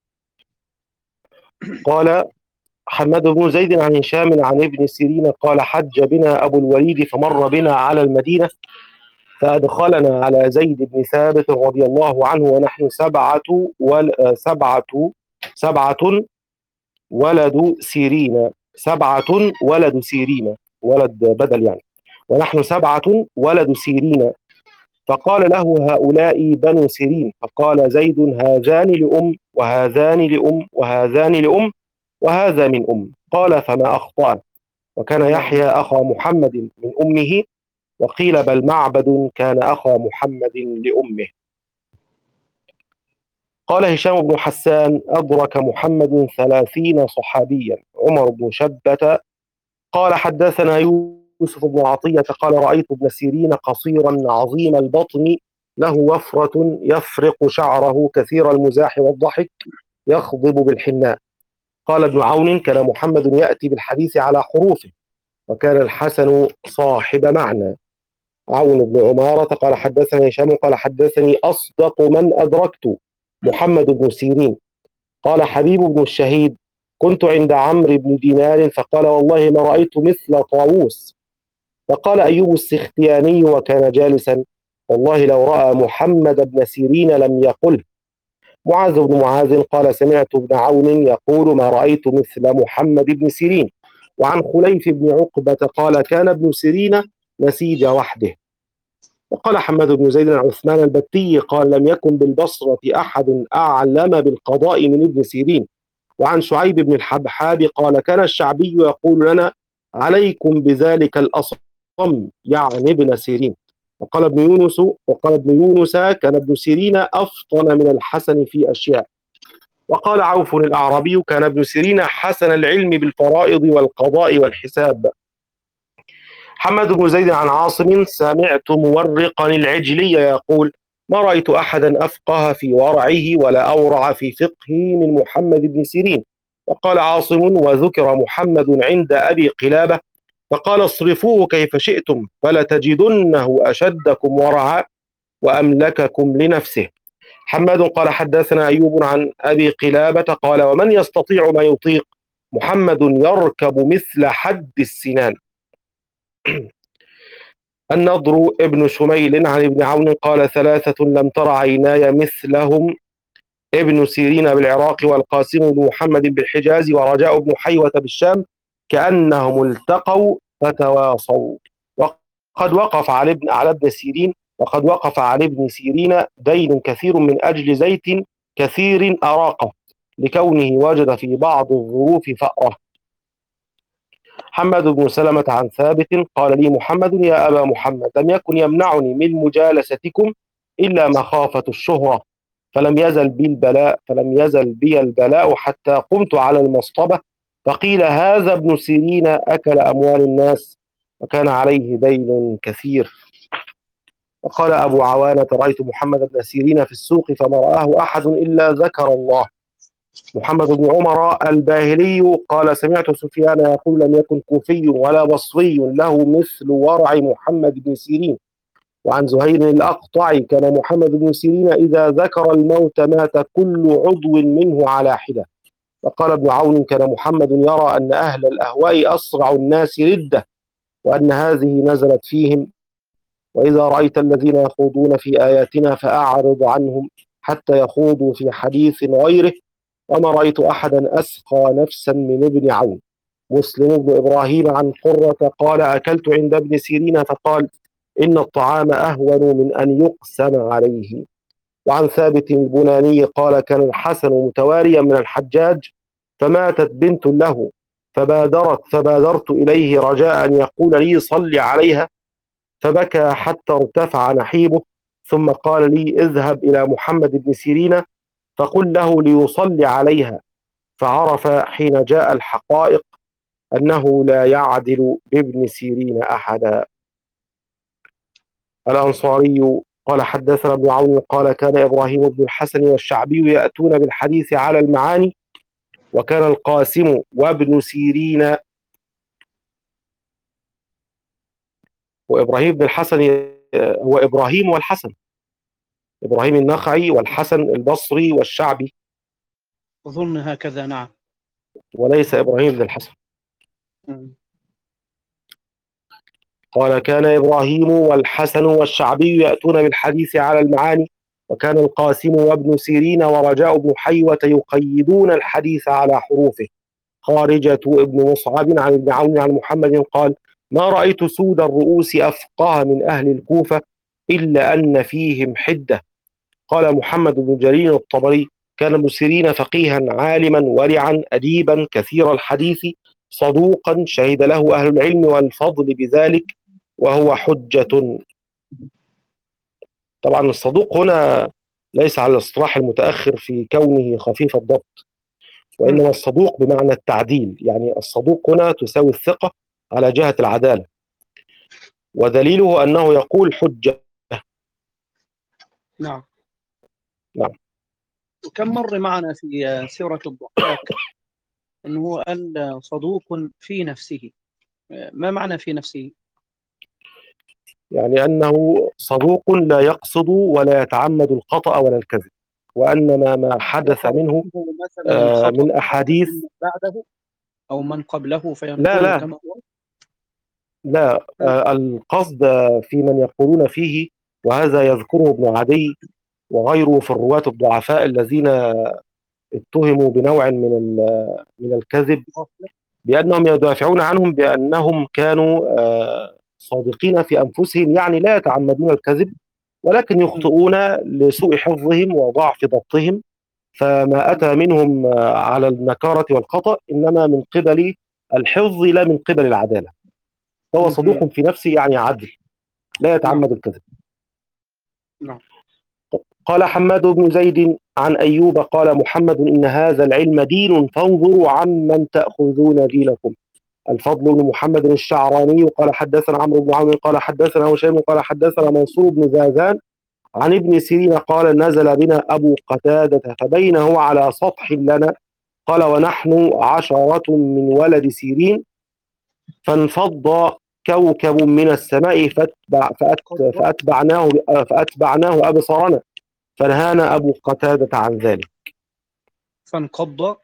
قال حماد بن زيد عن هشام عن ابن سيرين قال: حج بنا أبو الوليد فمر بنا على المدينة فأدخلنا على زيد بن ثابت رضي الله عنه ونحن سبعة ول... سبعة سبعة ولد سيرين سبعة ولد سيرين ولد بدل يعني، ونحن سبعة ولد سيرين، فقال له: هؤلاء بنو سيرين. فقال زيد: هذان لأم وهذان لأم وهذان لأم وهذا من أم. قال: فما أخطأ. وكان يحيى أخا محمد من أمه، وقيل بل معبد كان أخا محمد لأمه. قال هشام بن حسان: أدرك محمد ثلاثين صحابيا. عمر بن شبة قال: حدثنا يوسف بن عطية قال: رأيت ابن سيرين قصيرا عظيم البطن له وفرة يفرق شعره كثير المزاح والضحك يخضب بالحناء. قال ابن عون: كان محمد يأتي بالحديث على حروفه، وكان الحسن صاحب معنى. عون بن عمارة قال: حدثني هشام قال: حدثني أصدق من أدركت محمد بن سيرين. قال حبيب بن الشهيد: كنت عند عمرو بن دينار فقال: والله ما رأيت مثل طاووس. فقال أيوب السختياني وكان جالسا: والله لو رأى محمد بن سيرين لم يقل. معاذ بن معاذ قال: سمعت ابن عون يقول: ما رأيت مثل محمد بن سيرين. وعن خليف بن عقبة قال: كان ابن سيرين نسيج وحده. وقال حماد بن زيد عن عثمان البتي قال: لم يكن بالبصرة أحد أعلم بالقضاء من ابن سيرين. وعن شعيب بن الحبحاب قال: كان الشعبي يقول لنا: عليكم بذلك الأصم، يعني ابن سيرين. وقال ابن يونس وقال ابن يونس: كان ابن سيرين أفطن من الحسن في أشياء. وقال عوف الأعرابي: كان ابن سيرين حسن العلم بالفرائض والقضاء والحساب. حماد بن زيد عن عاصم: سمعت مورقا العجلي يقول: ما رأيت أحدا أفقه في ورعه ولا أورع في فقهه من محمد بن سيرين. وقال عاصم: وذكر محمد عند أبي قلابة فقال: اصرفوه كيف شئتم فلتجدنه أشدكم ورعا وأملككم لنفسه. حماد قال: حدثنا أيوب عن أبي قلابة قال: ومن يستطيع ما يطيق محمد يركب مثل حد السنان. النضر ابن شميل عن ابن عون قال: ثلاثة لم تر عيناي مثلهم: ابن سيرين بالعراق، والقاسم بن محمد بالحجاز، ورجاء بن حيوة بالشام، كأنهم التقوا فتواصوا. وقد وقف على ابن على ابن سيرين وقد وقف على ابن سيرين دين كثير من أجل زيت كثير أراقه، لكونه وجد في بعض الظروف فأره. حماد بن سلمة عن ثابت قال: لي محمد يا أبا محمد: لم يكن يمنعني من مجالستكم إلا مخافة الشهرة، فلم يزل بي البلاء فلم يزل بي البلاء حتى قمت على المصطبة فقيل: هذا ابن سيرين أكل أموال الناس وكان عليه دين كثير. وقال أبو عوانة: رأيت محمد بن سيرين في السوق فما رآه أحد إلا ذكر الله. محمد بن عمر الباهلي قال: سمعت سفيان يقول: لم يكن كوفي ولا بصري له مثل ورع محمد بن سيرين. وعن زهير الأقطع: كان محمد بن سيرين إذا ذكر الموت مات كل عضو منه على حدة. وقال ابن عون: كان محمد يرى أن أهل الأهواء أسرع الناس ردة، وأن هذه نزلت فيهم: وإذا رأيت الذين يخوضون في آياتنا فأعرض عنهم حتى يخوضوا في حديث غيره، وما رأيت أحدا أسقى نفسا من ابن عون. مسلم بن إبراهيم عن قرة قال: أكلت عند ابن سيرين فقال: إن الطعام أهون من أن يقسم عليه. وعن ثابت البناني قال: كان الحسن متواريا من الحجاج فماتت بنت له، فبادرت فبادرت إليه رجاء أن يقول لي: صل عليها، فبكى حتى ارتفع نحيبه، ثم قال لي: اذهب إلى محمد بن سيرين فقل له ليصلي عليها. فعرف حين جاء الحقائق أنه لا يعدل بابن سيرين أحدا. الأنصاري قال: حدثنا ابن عون قال: كان إبراهيم بن الحسن والشعبي يأتون بالحديث على المعاني، وكان القاسم وابن سيرين وإبراهيم بن الحسن هو إبراهيم والحسن، إبراهيم النخعي والحسن البصري والشعبي، أظن هكذا. نعم. وليس إبراهيم بن الحسن. مم. قال: كان إبراهيم والحسن والشعبي يأتون بالحديث على المعاني، وكان القاسم وابن سيرين ورجاء بن حيوة يقيدون الحديث على حروفه. خارجة ابن مصعب عن ابن عون عن محمد قال: ما رأيت سود الرؤوس أفقه من أهل الكوفة إلا أن فيهم حدة. قال محمد بن جرير الطبري: كان ابن سيرين فقيها عالما ورعا أديبا كثير الحديث صدوقا شهد له أهل العلم والفضل بذلك، وهو حجة. طبعا الصدوق هنا ليس على الاصطلاح المتأخر في كونه خفيف الضبط، وإنما الصدوق بمعنى التعديل، يعني الصدوق هنا تساوي الثقة على جهة العدالة، ودليله أنه يقول حجة. نعم. نعم. وكم مر معنا في سيرة الضحاك أنه قال صدوق في نفسه. ما معنى في نفسه؟ يعني أنه صدوق لا يقصد ولا يتعمد الخطأ ولا الكذب، وأنما ما حدث منه مثلا آه الخطأ من أحاديث. بعده أو من قبله لا فينقله لا كما هو. لا آه القصد في من يقولون فيه، وهذا يذكره ابن عدي وغيره في الرواة الضعفاء الذين اتهموا بنوع من من الكذب، بأنهم يدافعون عنهم بأنهم كانوا آه صادقين في أنفسهم، يعني لا يتعمدون الكذب، ولكن يخطئون لسوء حفظهم وضعف ضبطهم، فما أتى منهم على النكارة والخطأ إنما من قبل الحفظ لا من قبل العدالة. هو صدوق في نفسه يعني عدل لا يتعمد الكذب. نعم. قال حماد بن زيد عن أيوب قال محمد: إن هذا العلم دين فانظروا عمن تأخذون دينكم. الفضل بن محمد الشعراني قال: حدثنا عمرو بن عون قال: حدثنا هشام قال: حدثنا منصور بن زازان عن ابن سيرين قال: نزل بنا أبو قتادة فبينه على سطح لنا، قال: ونحن عشرة من ولد سيرين، فانفض كوكب من السماء فأتبع فأت فأتبعناه فأتبعناه أبصارنا، فنهانا أبو قتادة عن ذلك. فانقض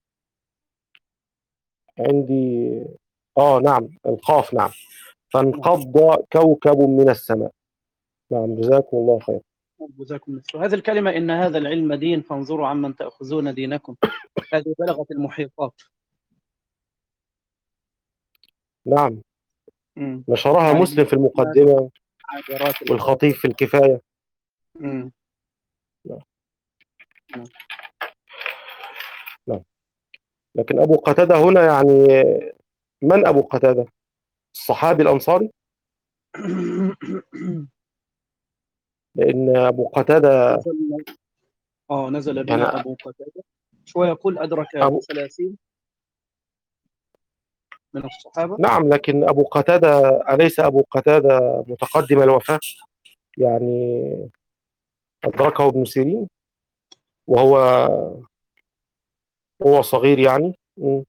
عندي آه نعم القاف. نعم. فانقض كوكب من السماء. نعم جزاكم الله خير. جزاكم الله خير. هذه الكلمة إن هذا العلم دين فانظروا عمن تأخذون دينكم، هذه بلغت المحيطات. نعم. مم. نشرها يعني مسلم في المقدمة والخطيب في الكفاية. مم. نعم. نعم. نعم. لكن أبو قتادة هنا يعني من أبو قتادة؟ الصحابي الأنصاري؟ لأن أبو قتادة نزل اه نزل بنا يعني أبو قتادة، شو يقول أدرك أبو ثلاثين من الصحابة. نعم، لكن أبو قتادة أليس أبو قتادة متقدم الوفاة؟ يعني أدركه ابن سيرين وهو هو صغير يعني. مم.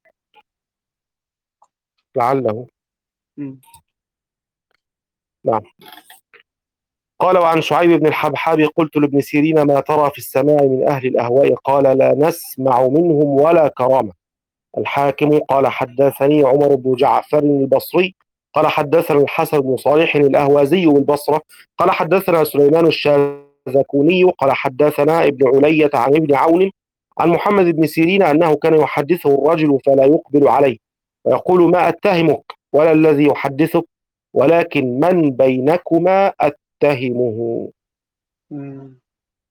لعله. مم. نعم. قال وعن شعيب بن الحبحاب قلت لابن سيرين ما ترى في السماع من أهل الأهواء؟ قال لا نسمع منهم ولا كرامة. الحاكم قال حدثني عمر بن جعفر البصري قال حدثنا الحسن بن صالح الأهوازي بالبصرة قال حدثنا سليمان الشاذكوني قال حدثنا ابن علية عن ابن عون عن محمد بن سيرين أنه كان يحدثه الرجل فلا يقبل عليه ويقول ما أتهمك ولا الذي يحدثك ولكن من بينكما أتهمه. مم.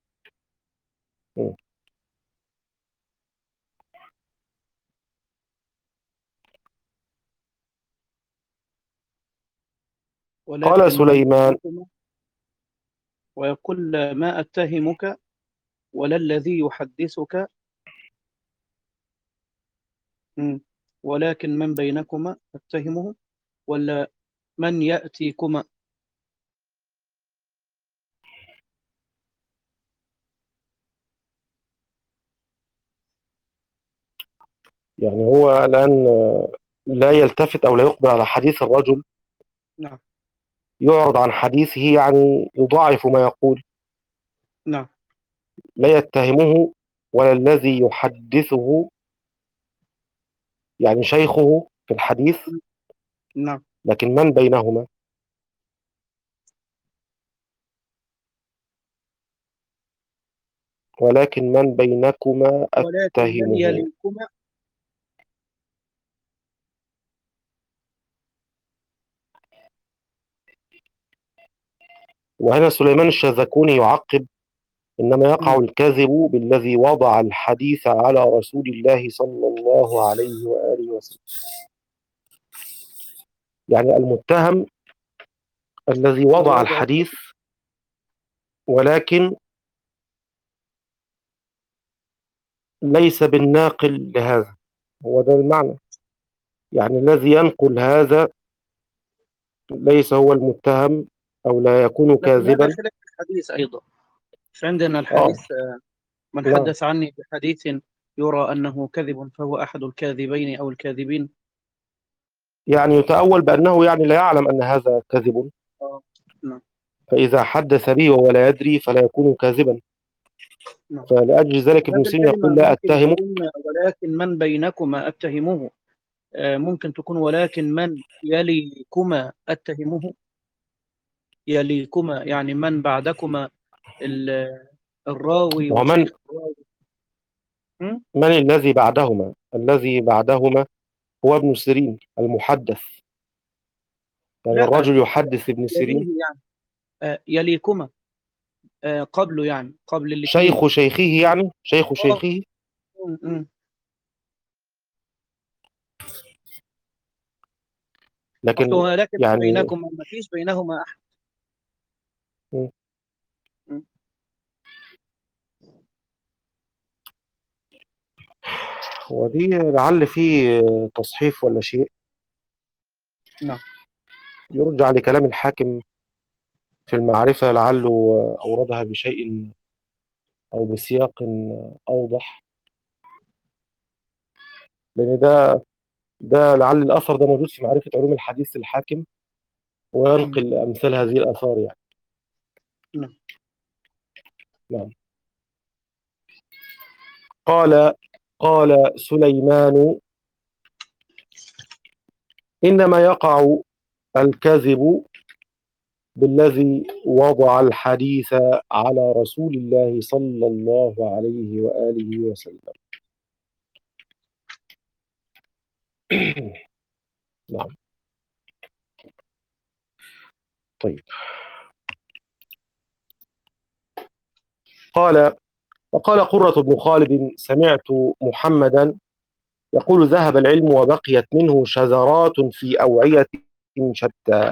م. قال ولكن من سليمان بينكما ويقول ما أتهمك ولا الذي يحدثك. مم. ولكن من بينكما أتهمه ولا من يأتيكما. يعني هو الآن لا يلتفت أو لا يقبل على حديث الرجل، نعم يعرض عن حديثه، يعني يضاعف ما يقول، نعم لا يتهمه ولا الذي يحدثه يعني شيخه في الحديث، نعم لكن من بينهما. ولكن من بينكما ولكن من أتهمه. يليكما. وهنا سليمان الشاذكوني يعقب إنما يقع مم. الكذب بالذي وضع الحديث على رسول الله صلى الله عليه وآله وسلم. يعني المتهم الذي وضع ووضع الحديث ولكن ليس بالناقل لهذا، هو ده المعنى. يعني الذي ينقل هذا ليس هو المتهم أو لا يكون لكن هذا كاذبا. خلاف الحديث أيضا. مش عندنا آه الحديث من نعم. حدث عني بحديث يرى أنه كذب فهو أحد الكاذبين أو الكاذبين. يعني يتأول بأنه يعني لا يعلم أن هذا كذب، آه. نعم فإذا حدث به وهو لا يدري فلا يكون كاذبا. نعم. فلأجل ذلك ابن هذه سيرين الكلمة يقول لا ممكن أتهمك. تكون ولكن من بينكما أتهمه، آه، ممكن تكون ولكن من يليكما أتهمه. يليكما يعني من بعدكما، ال- الراوي ومن وشيخ الراوي. م? من الذي بعدهما؟ الذي بعدهما هو ابن سيرين المحدث، يعني لا، الرجل يحدث ابن سيرين. يليه يعني، آه، يليكما، آه، قبله يعني قبل الاثنين. شيخ شيخه، يعني شيخ اه. شيخه. م- م. لكن ولكن من يعني بينكما ما فيش بينهما أحد. م. م. ودي لعل فيه تصحيف ولا شيء، نعم يرجع لكلام الحاكم في المعرفة، لعله أوردها بشيء أو بسياق أوضح، لأن ده ده لعل الأثر ده موجود في معرفة علوم الحديث الحاكم، م. وينقل أمثال هذه الآثار يعني. نعم نعم. قال قال سليمان إنما يقع الكذب بالذي وضع الحديث على رسول الله صلى الله عليه وآله وسلم. نعم. طيب. قال وقال قرة بن خالد سمعت محمدا يقول ذهب العلم وبقيت منه شذرات في أوعية شتى.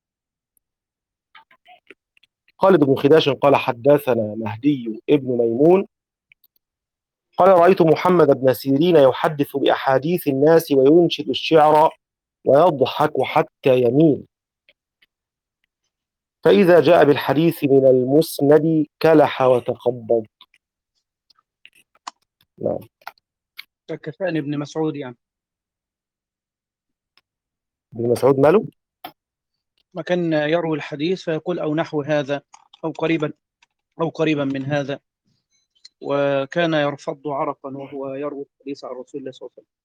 خالد بن خداش قال حدثنا مهدي ابن ميمون قال رأيت محمد بن سيرين يحدث بأحاديث الناس وينشد الشعر ويضحك حتى يميل، فإذا جاء بالحديث من المسند كلح وتخبط. نعم. كفاني ابن مسعود يعني. ابن مسعود ماله؟ ما كان يروي الحديث فيقول أو نحو هذا أو قريبا أو قريبا من هذا، وكان يرفض عرقا وهو يروي الحديث عن رسول الله صلى الله عليه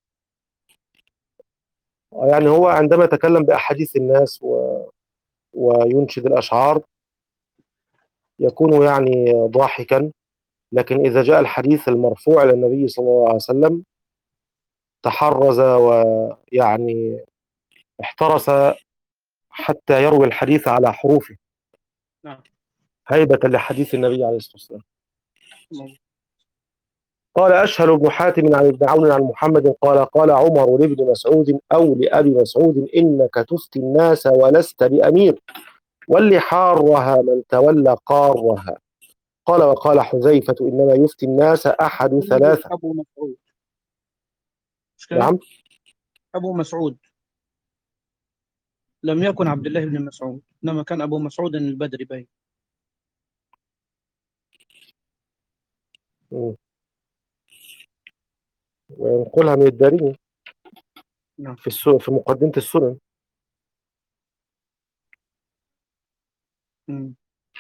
وسلم. يعني هو عندما يتكلم بأحاديث الناس و... وينشد الأشعار يكون يعني ضاحكا، لكن إذا جاء الحديث المرفوع إلى النبي صلى الله عليه وسلم تحرز ويعني احترس حتى يروي الحديث على حروفه. نعم. هيبة لحديث النبي عليه الصلاة والسلام. نعم. قال أشهر بن حاتم عن ابن عون عن محمد قال قال عمر لابن مسعود أو لأبي مسعود إنك تفتي الناس ولست بأمير، واللي حارها من تولى قارها. قال وقال حذيفة إنما يفتي الناس أحد ثلاثة. أبو مسعود. نعم. أبو مسعود لم يكن عبد الله بن مسعود، إنما كان أبو مسعود البدري باين. وينقلها من الدارمي نعم. في السنن في مقدمة السنن. م.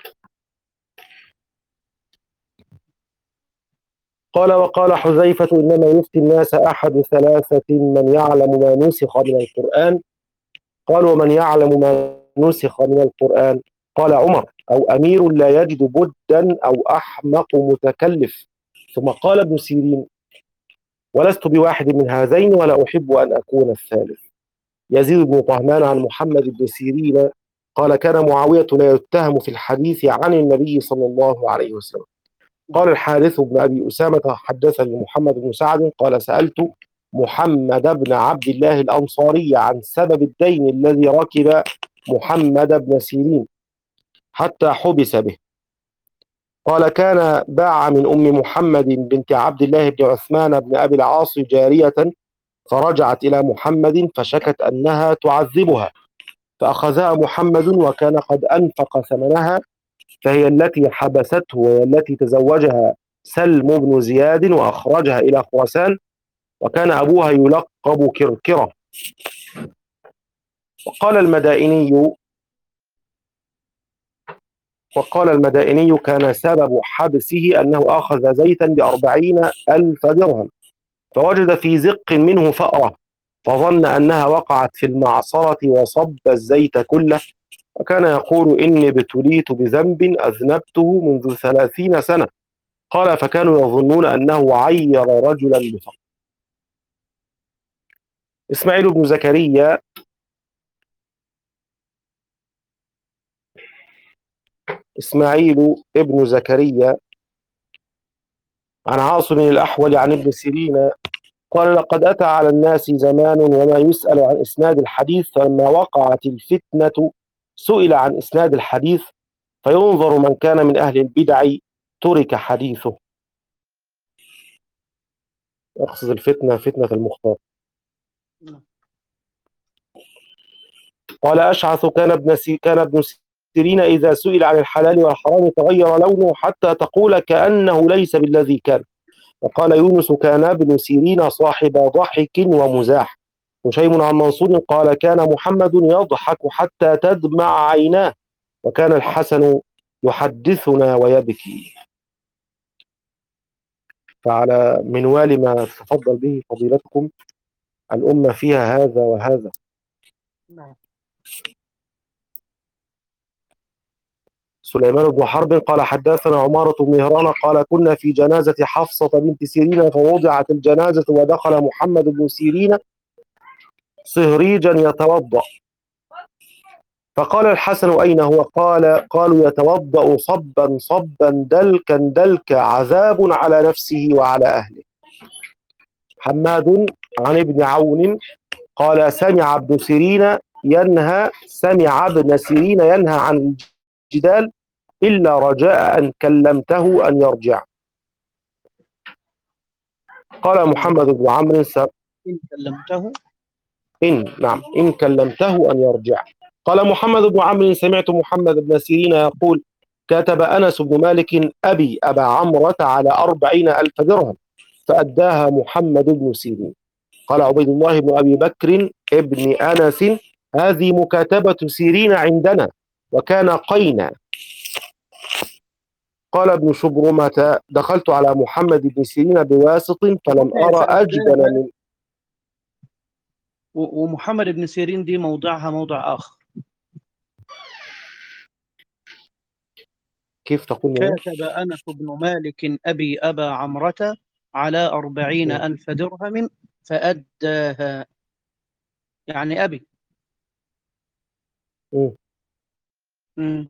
قال وقال حذيفة إنما يفتي الناس أحد ثلاثة من يعلم ما نسخ من القرآن. قال ومن يعلم ما نسخ من القرآن؟ قال عمر أو أمير لا يجد بدا أو أحمق متكلف. ثم قال ابن سيرين ولست بواحد من هذين ولا أحب أن أكون الثالث. يزيد بن طهمان عن محمد بن سيرين قال كان معاوية لا يتهم في الحديث عن النبي صلى الله عليه وسلم. قال الحارث بن أبي أسامة حدثني محمد بن سعد قال سألت محمد بن عبد الله الأنصاري عن سبب الدين الذي ركب محمد بن سيرين حتى حبس به. قال كان باع من أم محمد بنت عبد الله بن عثمان بن أبي العاص جارية، فرجعت إلى محمد فشكت أنها تعذبها، فأخذها محمد وكان قد أنفق ثمنها، فهي التي حبسته وهي التي تزوجها سلم بن زياد وأخرجها إلى خراسان، وكان أبوها يلقب كركرة. وقال المدائني وقال المدائني كان سبب حبسه أنه أخذ زيتا بأربعين ألف درهم، فوجد في زق منه فأرة، فظن أنها وقعت في المعصرة وصب الزيت كله، وكان يقول إني ابتليت بذنب أذنبته منذ ثلاثين سنة. قال فكانوا يظنون أنه عير رجلا بفقر. إسماعيل بن زكريا إسماعيل ابن زكريا عن عاصم الأحول عن ابن سيرين قال لقد أتى على الناس زمان وما يسأل عن إسناد الحديث، فلما وقعت الفتنة سئل عن إسناد الحديث، فينظر من كان من أهل البدع ترك حديثه. يقصد الفتنة فتنة المختار. قال أشعث كان ابن سي كان ابن سيرين إذا سئل عن الحلال والحرام تغير لونه حتى تقول كأنه ليس بالذي كان. وقال يونس كان ابن سيرين صاحب ضحك ومزاح. هشيم عن منصور قال كان محمد يضحك حتى تدمع عيناه، وكان الحسن يحدثنا ويبكي. فعلى منوال ما تفضل به فضيلتكم الأمة فيها هذا وهذا. سليمان بن حرب قال حدثنا عمارة بن مهران قال كنا في جنازة حفصة بنت سيرين، فوضعت الجنازة ودخل محمد بن سيرين صهريجا يتوضأ، فقال الحسن أين هو؟ قال قالوا يتوضأ صبا صبا دلكا دلكا عذاب على نفسه وعلى أهله. حماد عن ابن عون قال سمع ابن سيرين ينهى سمع ابن سيرين ينهى عن الجدال إلا رجاء أن كلمته أن يرجع. قال محمد بن عمرو إن كلمته إن نعم إن كلمته أن يرجع. قال محمد بن عمرو: سمعت محمد بن سيرين يقول: كتب أنس بن مالك أبي أبا عمرة على أربعين ألف درهم فأداها محمد بن سيرين. قال عبيد الله بن أبي بكر ابن أنس: هذه مكاتبة سيرين عندنا وكان قينا. قال ابن شبرمة: دخلت على محمد بن سيرين بواسط فلم أرى أجبن من. ومحمد بن سيرين دي موضعها موضع آخر. كيف تقول؟ كاتب أنس بن مالك أبي أبا عمرة على أربعين ألف درهم فأداها، يعني أبي. م. م.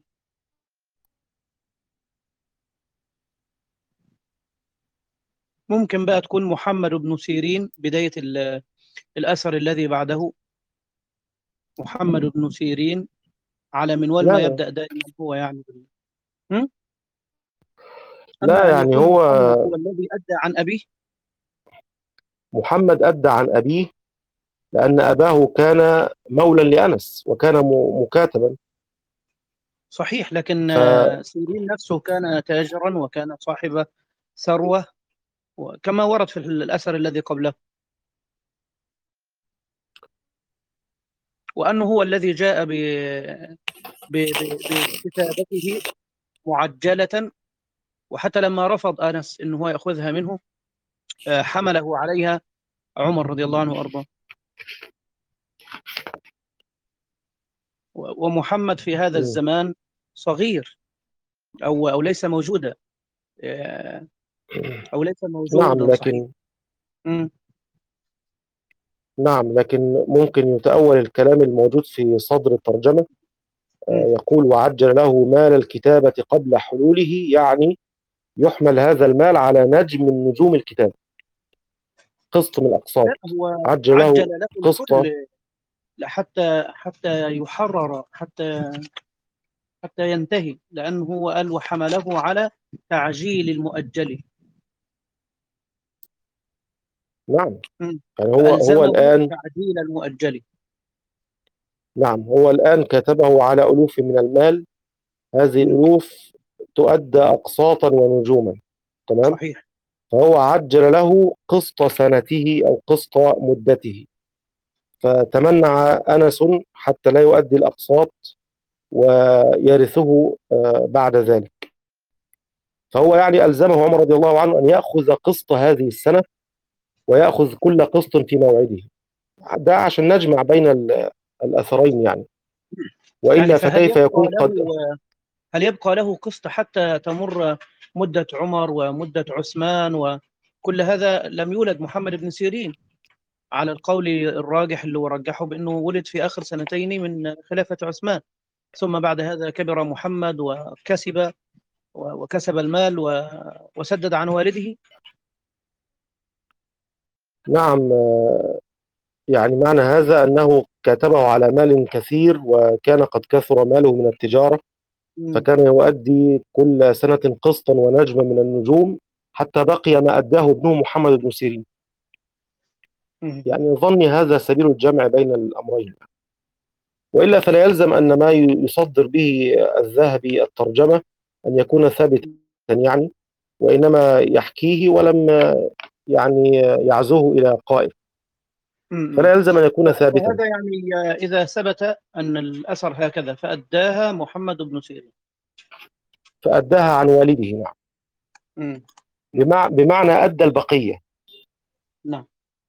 ممكن بقى تكون محمد بن سيرين بداية الأثر الذي بعده. محمد بن سيرين على منوال لا ما لا يبدأ دائما هو يعني بال... م? لا أما أن يعني يكون هو محمد هو الذي أدى عن أبيه. محمد أدى عن أبيه لأن أباه كان مولا لأنس وكان م- مكاتبا. صحيح، لكن ف سيرين نفسه كان تاجرا وكان صاحب ثروة كما ورد في الأثر الذي قبله، وأنه هو الذي جاء ب... ب... ب... بكتابته معجلة، وحتى لما رفض أنس أنه هو يأخذها منه حمله عليها عمر رضي الله عنه وأرضاه. ومحمد في هذا م. الزمان صغير أو أو ليس موجودا أو ليس نعم موجودا صحيح. لكن م. نعم لكن ممكن يتأول الكلام الموجود في صدر الترجمة. م. يقول: وعجل له مال الكتابة قبل حلوله، يعني يحمل هذا المال على نجم من نجوم الكتابة، قسط من لا، الأقساط. هو عجل عجل له له قسط. الكل حتى حتى يحرر، حتى حتى ينتهي، لأنه هو قال وحمله على تعجيل المؤجل. نعم م. يعني هو هو فألزمه الآن تعجيل المؤجل. نعم هو الآن كتبه على ألوف من المال. هذه م. الألوف تؤدى أقساطا ونجوما. تمام. صحيح. فهو عجل له قسط سنته أو قسط مدته، فتمنع أنس حتى لا يؤدي الأقساط ويرثه آه، بعد ذلك. فهو يعني ألزمه عمر رضي الله عنه أن يأخذ قسط هذه السنة ويأخذ كل قسط في موعده، ده عشان نجمع بين ال- الأثرين يعني، يعني وإلا فهل فكيف يبقى يكون له قد. هل يبقى له قسط حتى تمر مدة عمر ومدة عثمان؟ وكل هذا لم يولد محمد بن سيرين على القول الراجح اللي ورجحه بأنه ولد في آخر سنتين من خلافة عثمان، ثم بعد هذا كبر محمد وكسب وكسب المال وسدد عن والده. نعم آه، يعني معنى هذا أنه كتبه على مال كثير وكان قد كثر ماله من التجارة، م- فكان يؤدي كل سنة قسطا ونجما من النجوم حتى بقي ما أداه ابنه محمد بن سيرين. م- يعني ظني هذا سبيل الجمع بين الأمرين، وإلا فلا يلزم أن ما يصدر به الذهبي الترجمة أن يكون ثابتا يعني، وإنما يحكيه ولم يعني يعزوه إلى قائل، م- فلا يلزم أن يكون ثابتا. فهذا يعني إذا ثبت أن الأثر هكذا فأداها محمد بن سيرين. فأداها عن والده. نعم. م- م- بمع... بمعنى أدى البقية. نعم.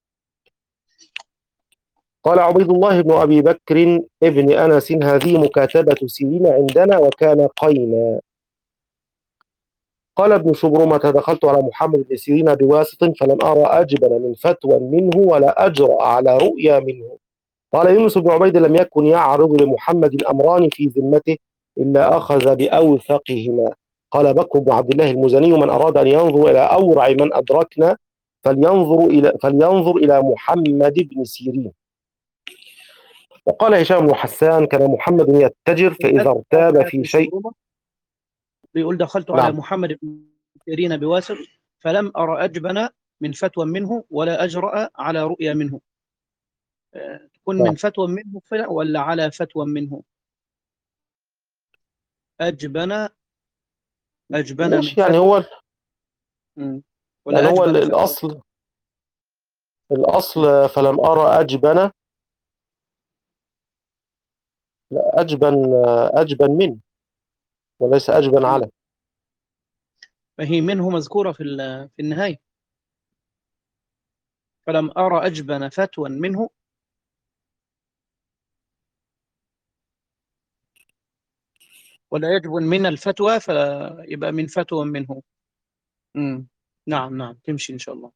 قال عبيد الله بن أبي بكر ابن أنس: هذه مكاتبة سيرين عندنا وكان قينا. قال ابن شبرمة: دخلت على محمد بن سيرين بواسط فلم أرى أجبن من فتوى منه ولا أجرأ على رؤيا منه. قال يونس بن عبيد: لم يكن يعرض لمحمد أمران في ذمته إلا أخذ بأوثقهما. قال بكر بن عبد الله المزني: من أراد أن ينظر إلى أورع من أدركنا فلينظر إلى فلينظر إلى محمد بن سيرين. وقال هشام بن حسان: كان محمد يتجر فإذا ارتاب في شيء. بيقول دخلت على نعم. محمد بن سيرين بواسط فلم أرى أجبن من فتوى منه ولا أجرأ على رؤيا منه. تكون نعم. من فتوى منه ولا على فتوى منه؟ أجبن أجبن من ماشي، يعني فتوى. هو مم. ولا يعني هو ال- أجبن فتوى؟ الأصل الأصل فلم أرى أجبن. لا، أجبن أجبن من، وليس أجبن على. فهي منه مذكورة في ال- في النهاية. فلم أرى أجبن فتوى منه. ولا يجبن من الفتوى فيبقى من فتوى منه. مم. نعم نعم، تمشي إن شاء الله.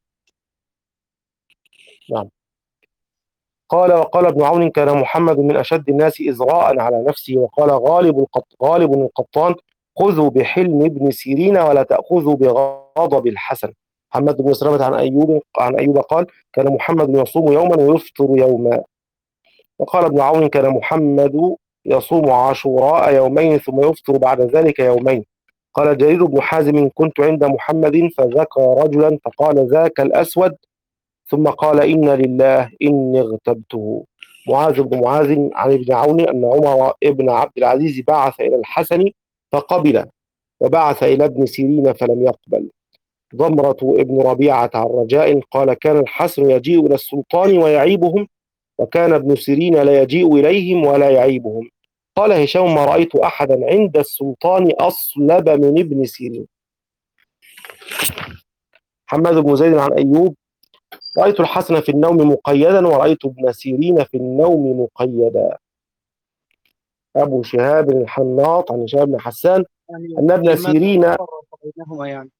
نعم. قال وقال ابن عون كان محمد من أشد الناس إزراء على نفسه، وقال غالب القط غالب القطان خذوا بحلم ابن سيرين ولا تأخذوا بغضب الحسن. محمد بن سلمة عن أيوب عن أيوب قال كان محمد يصوم يوما ويفطر يوما. وقال ابن عون كان محمد يصوم عاشوراء يومين ثم يفطر بعد ذلك يومين. قال جرير بن حازم كنت عند محمد فذكر رجلا فقال ذاك الأسود، ثم قال إن لله إني اغتبته. معاذ بن معاذ عن ابن عون أن عمر بن عبد العزيز بعث إلى الحسن فقبل، وبعث إلى ابن سيرين فلم يقبل. ضمرة ابن ربيعة عن رجاء قال كان الحسن يجيء إلى السلطان ويعيبهم، وكان ابن سيرين لا يجيء إليهم ولا يعيبهم. قال هشام ما رأيت أحدا عند السلطان أصلب من ابن سيرين. حماد بن زيد عن أيوب رأيت الحسن في النوم مقيدا ورأيت ابن سيرين في النوم مقيدا. أبو شهاب الحناط عن هشام بن حسان يعني أن ابن لماذا سيرين. فرق بينهما يعني؟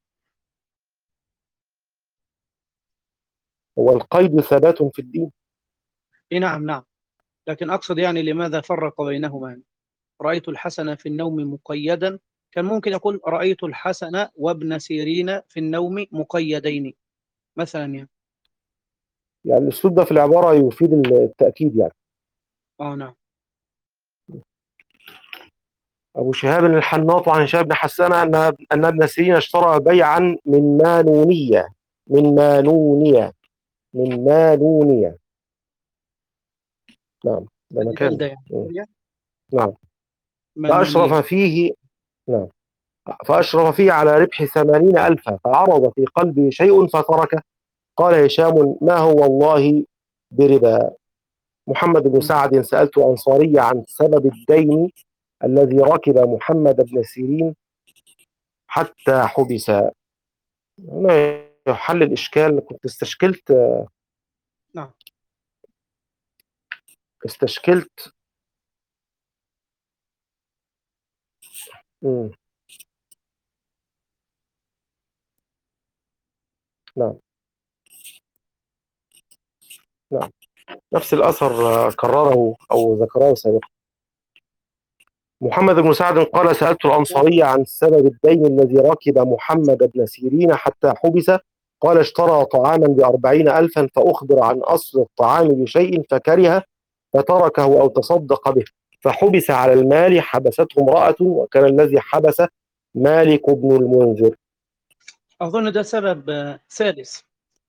هو القيد ثبات في الدين. إيه نعم نعم، لكن أقصد يعني لماذا فرق بينهما يعني؟ رأيت الحسن في النوم مقيدا، كان ممكن يقول رأيت الحسن وابن سيرين في النوم مقيدين مثلا يعني. يعني الأسلوب ده في العبارة يفيد التأكيد يعني. اه نعم. أبو شهاب الحناط عن هشام بن حسان أن أن ابن سيرين اشترى بيعا من مانونية من مانونية من مانونية. نعم، ده هذه مكان. بلدة يعني م. سوريا. نعم. فأشرف مانونية. فيه. نعم. فأشرف فيه على ربح ثمانين ألفا فعرض في قلبه شيء فتركه. قال هشام ما هو والله بربا. محمد بن سعد سألت أنصاري عن سبب الدين الذي ركب محمد بن سيرين حتى حبس. هنا يحل الإشكال. كنت استشكلت نعم. استشكلت مم. نعم نعم، نفس الأثر كرره أو ذكره سابقا. محمد بن سعد قال سألت الأنصاري عن سبب الدين الذي ركب محمد بن سيرين حتى حبس. قال اشترى طعاما بأربعين ألفا فأخبر عن أصل الطعام بشيء فكره فتركه أو تصدق به فحبس على المال حبسته امرأة، وكان الذي حبس مالك بن المنذر. أظن ده سبب آه، ثالث.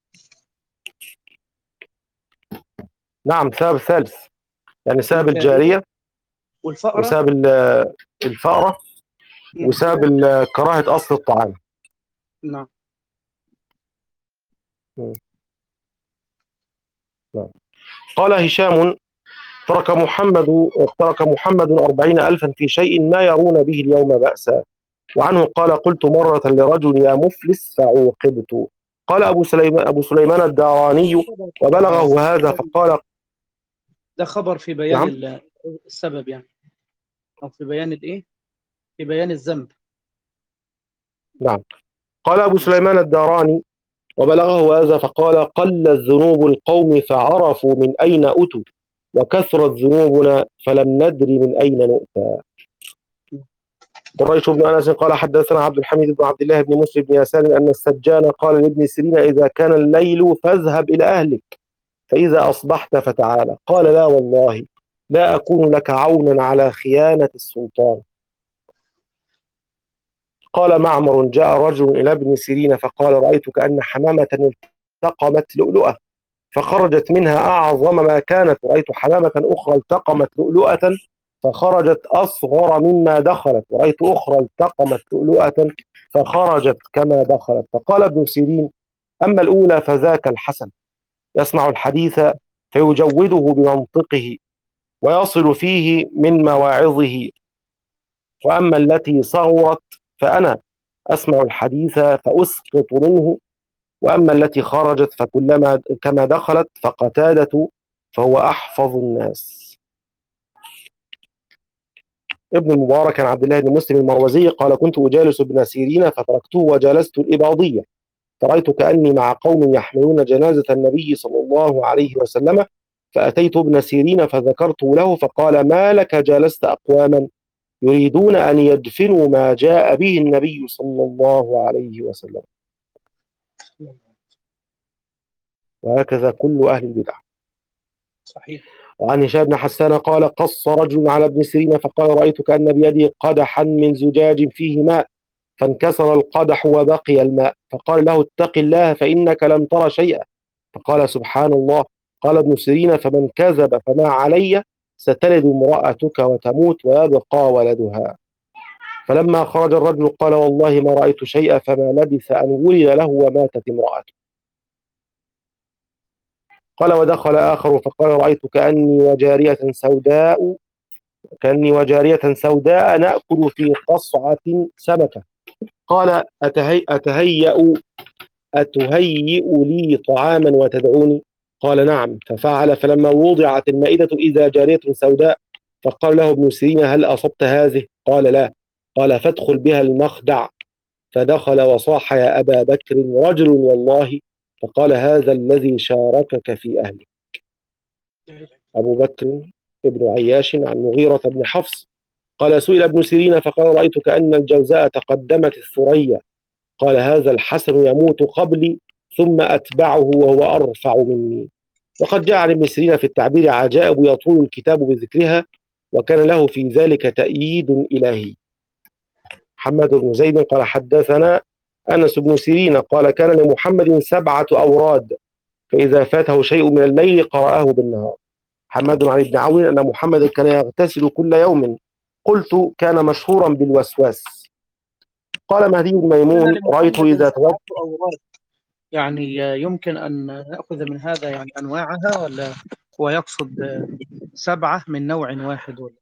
نعم، سبب ثالث، يعني سبب الجارية الجارية والفأرة. وسبب ال- الفأرة مم. وسبب ال- كراهة أصل الطعام. نعم. مم. نعم. قال هشام ترك محمد ترك محمد أربعين ألفا في شيء ما يرون به اليوم بأسا. وعنه قال قلت مرة لرجل يا مفلس فعوقبت. قال أبو سليمان أبو سليمان الداراني وبلغه هذا فقال. ده خبر في بيان نعم ال- السبب يعني، أو في بيان الإيه؟ في بيان الذنب. نعم. قال أبو سليمان الداراني وبلغه هذا فقال قلت ذنوب القوم فعرفوا من أين أتوا، وكثرت ذنوبنا فلم ندري من أين نؤتى. قريش بن أنس قال حدثنا عبد الحميد بن عبد الله بن مسلم بن يسار أن السجان قال لابن سيرين إذا كان الليل فاذهب إلى أهلك فإذا أصبحت فتعالى. قال لا والله لا أكون لك عونا على خيانة السلطان. قال معمر جاء رجل إلى ابن سيرين فقال رأيت كأن حمامة التقمت لؤلؤة فخرجت منها أعظم ما كانت، رأيت حمامة أخرى التقمت لؤلؤة فخرجت أصغر مما دخلت، ورأيت أخرى التقمت لؤلؤة فخرجت كما دخلت. فقال ابن سيرين: أما الأولى فذاك الحسن، يسمع الحديث فيجوده بمنطقه ويصل فيه من مواعظه، وأما التي صغرت فأنا أسمع الحديث فأسقط منه، وأما التي خرجت فكلما كما دخلت. فقتادة فهو أحفظ الناس. ابن المبارك عن عبد الله بن مسلم المروزي قال: كنت أجالس ابن سيرين فتركته وجالست الإباضية، فرأيت كأني مع قوم يحملون جنازة النبي صلى الله عليه وسلم، فأتيت ابن سيرين فذكرت له، فقال: ما لك جالست أقواما يريدون أن يدفنوا ما جاء به النبي صلى الله عليه وسلم. وهكذا كل أهل البدع. صحيح. وعن هشام بن حسان قال: قص رجل على ابن سيرين فقال: رأيت كأن بيدي قدحا من زجاج فيه ماء، فانكسر القدح وبقي الماء، فقال له: اتق الله فإنك لم تر شيئا. فقال: سبحان الله. قال ابن سيرين: فمن كذب فما علي، ستلد امرأتك وتموت ويبقى ولدها. فلما خرج الرجل قال: والله ما رأيت شيئا، فما لبث أن ولد له وماتت امرأته. قال: ودخل آخر فقال: رأيت كأني وجارية سوداء كأني وجارية سوداء نأكل في قصعة سمكة. قال: أتهي أتهيأ أتهيئ لي طعاما وتدعوني؟ قال: نعم. ففعل، فلما وضعت المائدة إذا جارية سوداء، فقال له ابن سيرين: هل أصبت هذه؟ قال: لا. قال: فادخل بها المخدع. فدخل وصاح: يا أبا بكر، رجل والله. فقال: هذا الذي شاركك في أهله. أبو بكر ابن عياش عن مغيرة بن حفص قال: سئل ابن سيرين فقال: رأيت كأن الجوزاء تقدمت الثريا. قال: هذا الحسن يموت قبلي ثم أتبعه وهو أرفع مني. وقد جاء عن ابن سيرين في التعبير عجائب يطول الكتاب بذكرها، وكان له في ذلك تأييد إلهي. محمد بن زيد قال: حدثنا أنس بن سيرين قال: كان لمحمد سبعة أوراد، فإذا فاته شيء من الليل قرأه بالنهار. محمد عن ابن عون أن محمد كان يغتسل كل يوم، قلت: كان مشهورا بالوسواس. قال مهدي بن ميمون: رأيت إذا توضأ. يعني يمكن أن نأخذ من هذا يعني أنواعها، ولا هو يقصد سبعة من نوع واحد؟ ولا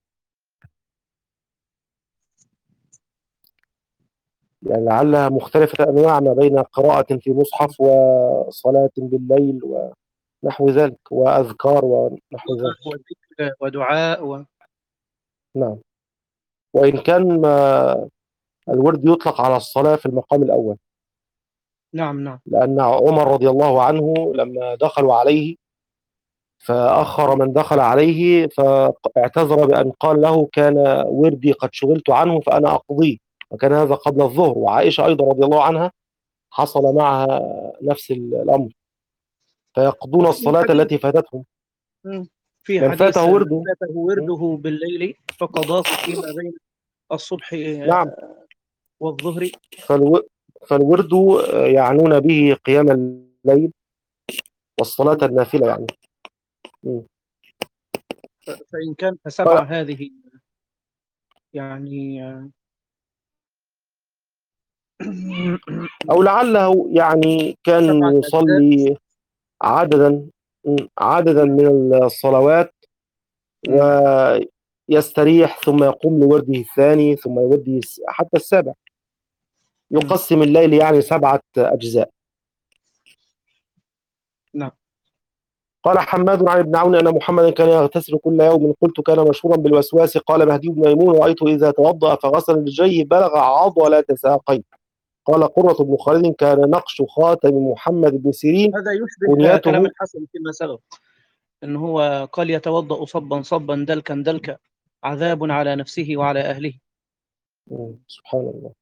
يعني لعلها مختلفة أنواع ما بين قراءة في مصحف وصلاة بالليل ونحو ذلك، وأذكار ونحو ذلك. وذكر ودعاء و... نعم. وإن كان ما الورد يطلق على الصلاة في المقام الأول. نعم نعم. لأن عمر رضي الله عنه لما دخلوا عليه فأخر من دخل عليه، فاعتذر بأن قال له: كان وردي قد شغلت عنه فأنا أقضيه، وكان هذا قبل الظهر. وعائشة أيضا رضي الله عنها حصل معها نفس الأمر، فيقضون الصلاة التي فاتتهم. في من حديث فاته ورده من فاته ورده بالليل فقضاه فيما بين الصبح نعم. والظهر. فالو... فالورد يعنون به قيام الليل والصلاة النافلة يعني. م. فإن كان فسبعة هذه يعني أو لعله يعني كان يصلي عددا عددا من الصلوات ويستريح ثم يقوم لورده الثاني ثم يورده حتى السابع، يقسم الليل يعني سبعة أجزاء. نعم. قال حماد عن ابن عون أن محمدا كان يغتسل كل يوم، قلت: كان مشهورا بالوسواس. قال مهدي بن ميمون: رأيته إذا توضأ فغسل رجليه بلغ عضلة ساقيه. قال قرة بن خالد: كان نقش خاتم محمد بن سيرين هذا يشبه كلام الحسن فيما سبق، إن هو قال: يتوضأ صبا صبا دلكا دلكا، عذاب على نفسه وعلى أهله. سبحان الله.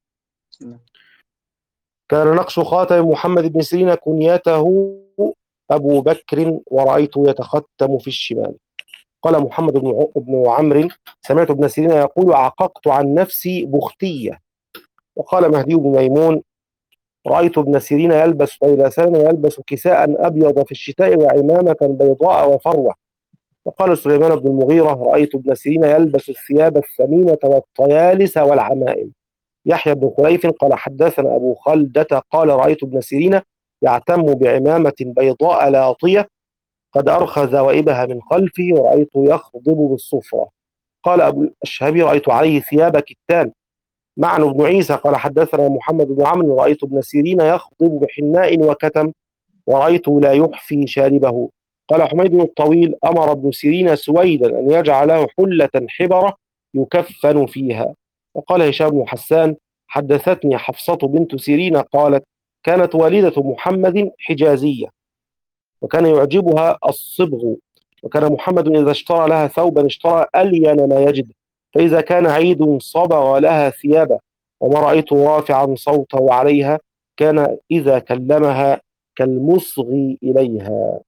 كان نقش خاتم محمد بن سيرين كنيته أبو بكر، ورأيته يتختم في الشمال. قال محمد بن عمرو: سمعت ابن سيرين يقول: عققت عن نفسي بختية. وقال مهدي بن ميمون: رأيت ابن سيرين يلبس طيلسان ويلبس كساء أبيض في الشتاء وعمامة بيضاء وفروة. وقال سليمان بن المغيرة: رأيت ابن سيرين يلبس الثياب الثمينة والطيالس والعمائم. يحيى بن خليف قال: حدثنا أبو خلدة قال: رأيت ابن سيرين يعتم بعمامة بيضاء لاطية قد أرخى زوائبها من خلفه، ورأيته يخضب بالصفرة. قال أبو الشهبي: رأيت عليه ثياب كتان. معن بن عيسى قال: حدثنا محمد بن عمرو: رأيت ابن سيرين يخضب بحناء وكتم، ورأيته لا يحفي شاربه. قال حميد الطويل: أمر ابن سيرين سويدا أن يجعل له حلة حبرة يكفن فيها. وقال هشام بن حسان: حدثتني حفصة بنت سيرين قالت: كانت والدة محمد حجازية، وكان يعجبها الصبغ، وكان محمد إذا اشترى لها ثوبا اشترى ألين ما يجد، فإذا كان عيد صبغ لها ثيابا، وما رأيته رافعا صوته عليها، كان إذا كلمها كالمصغي إليها.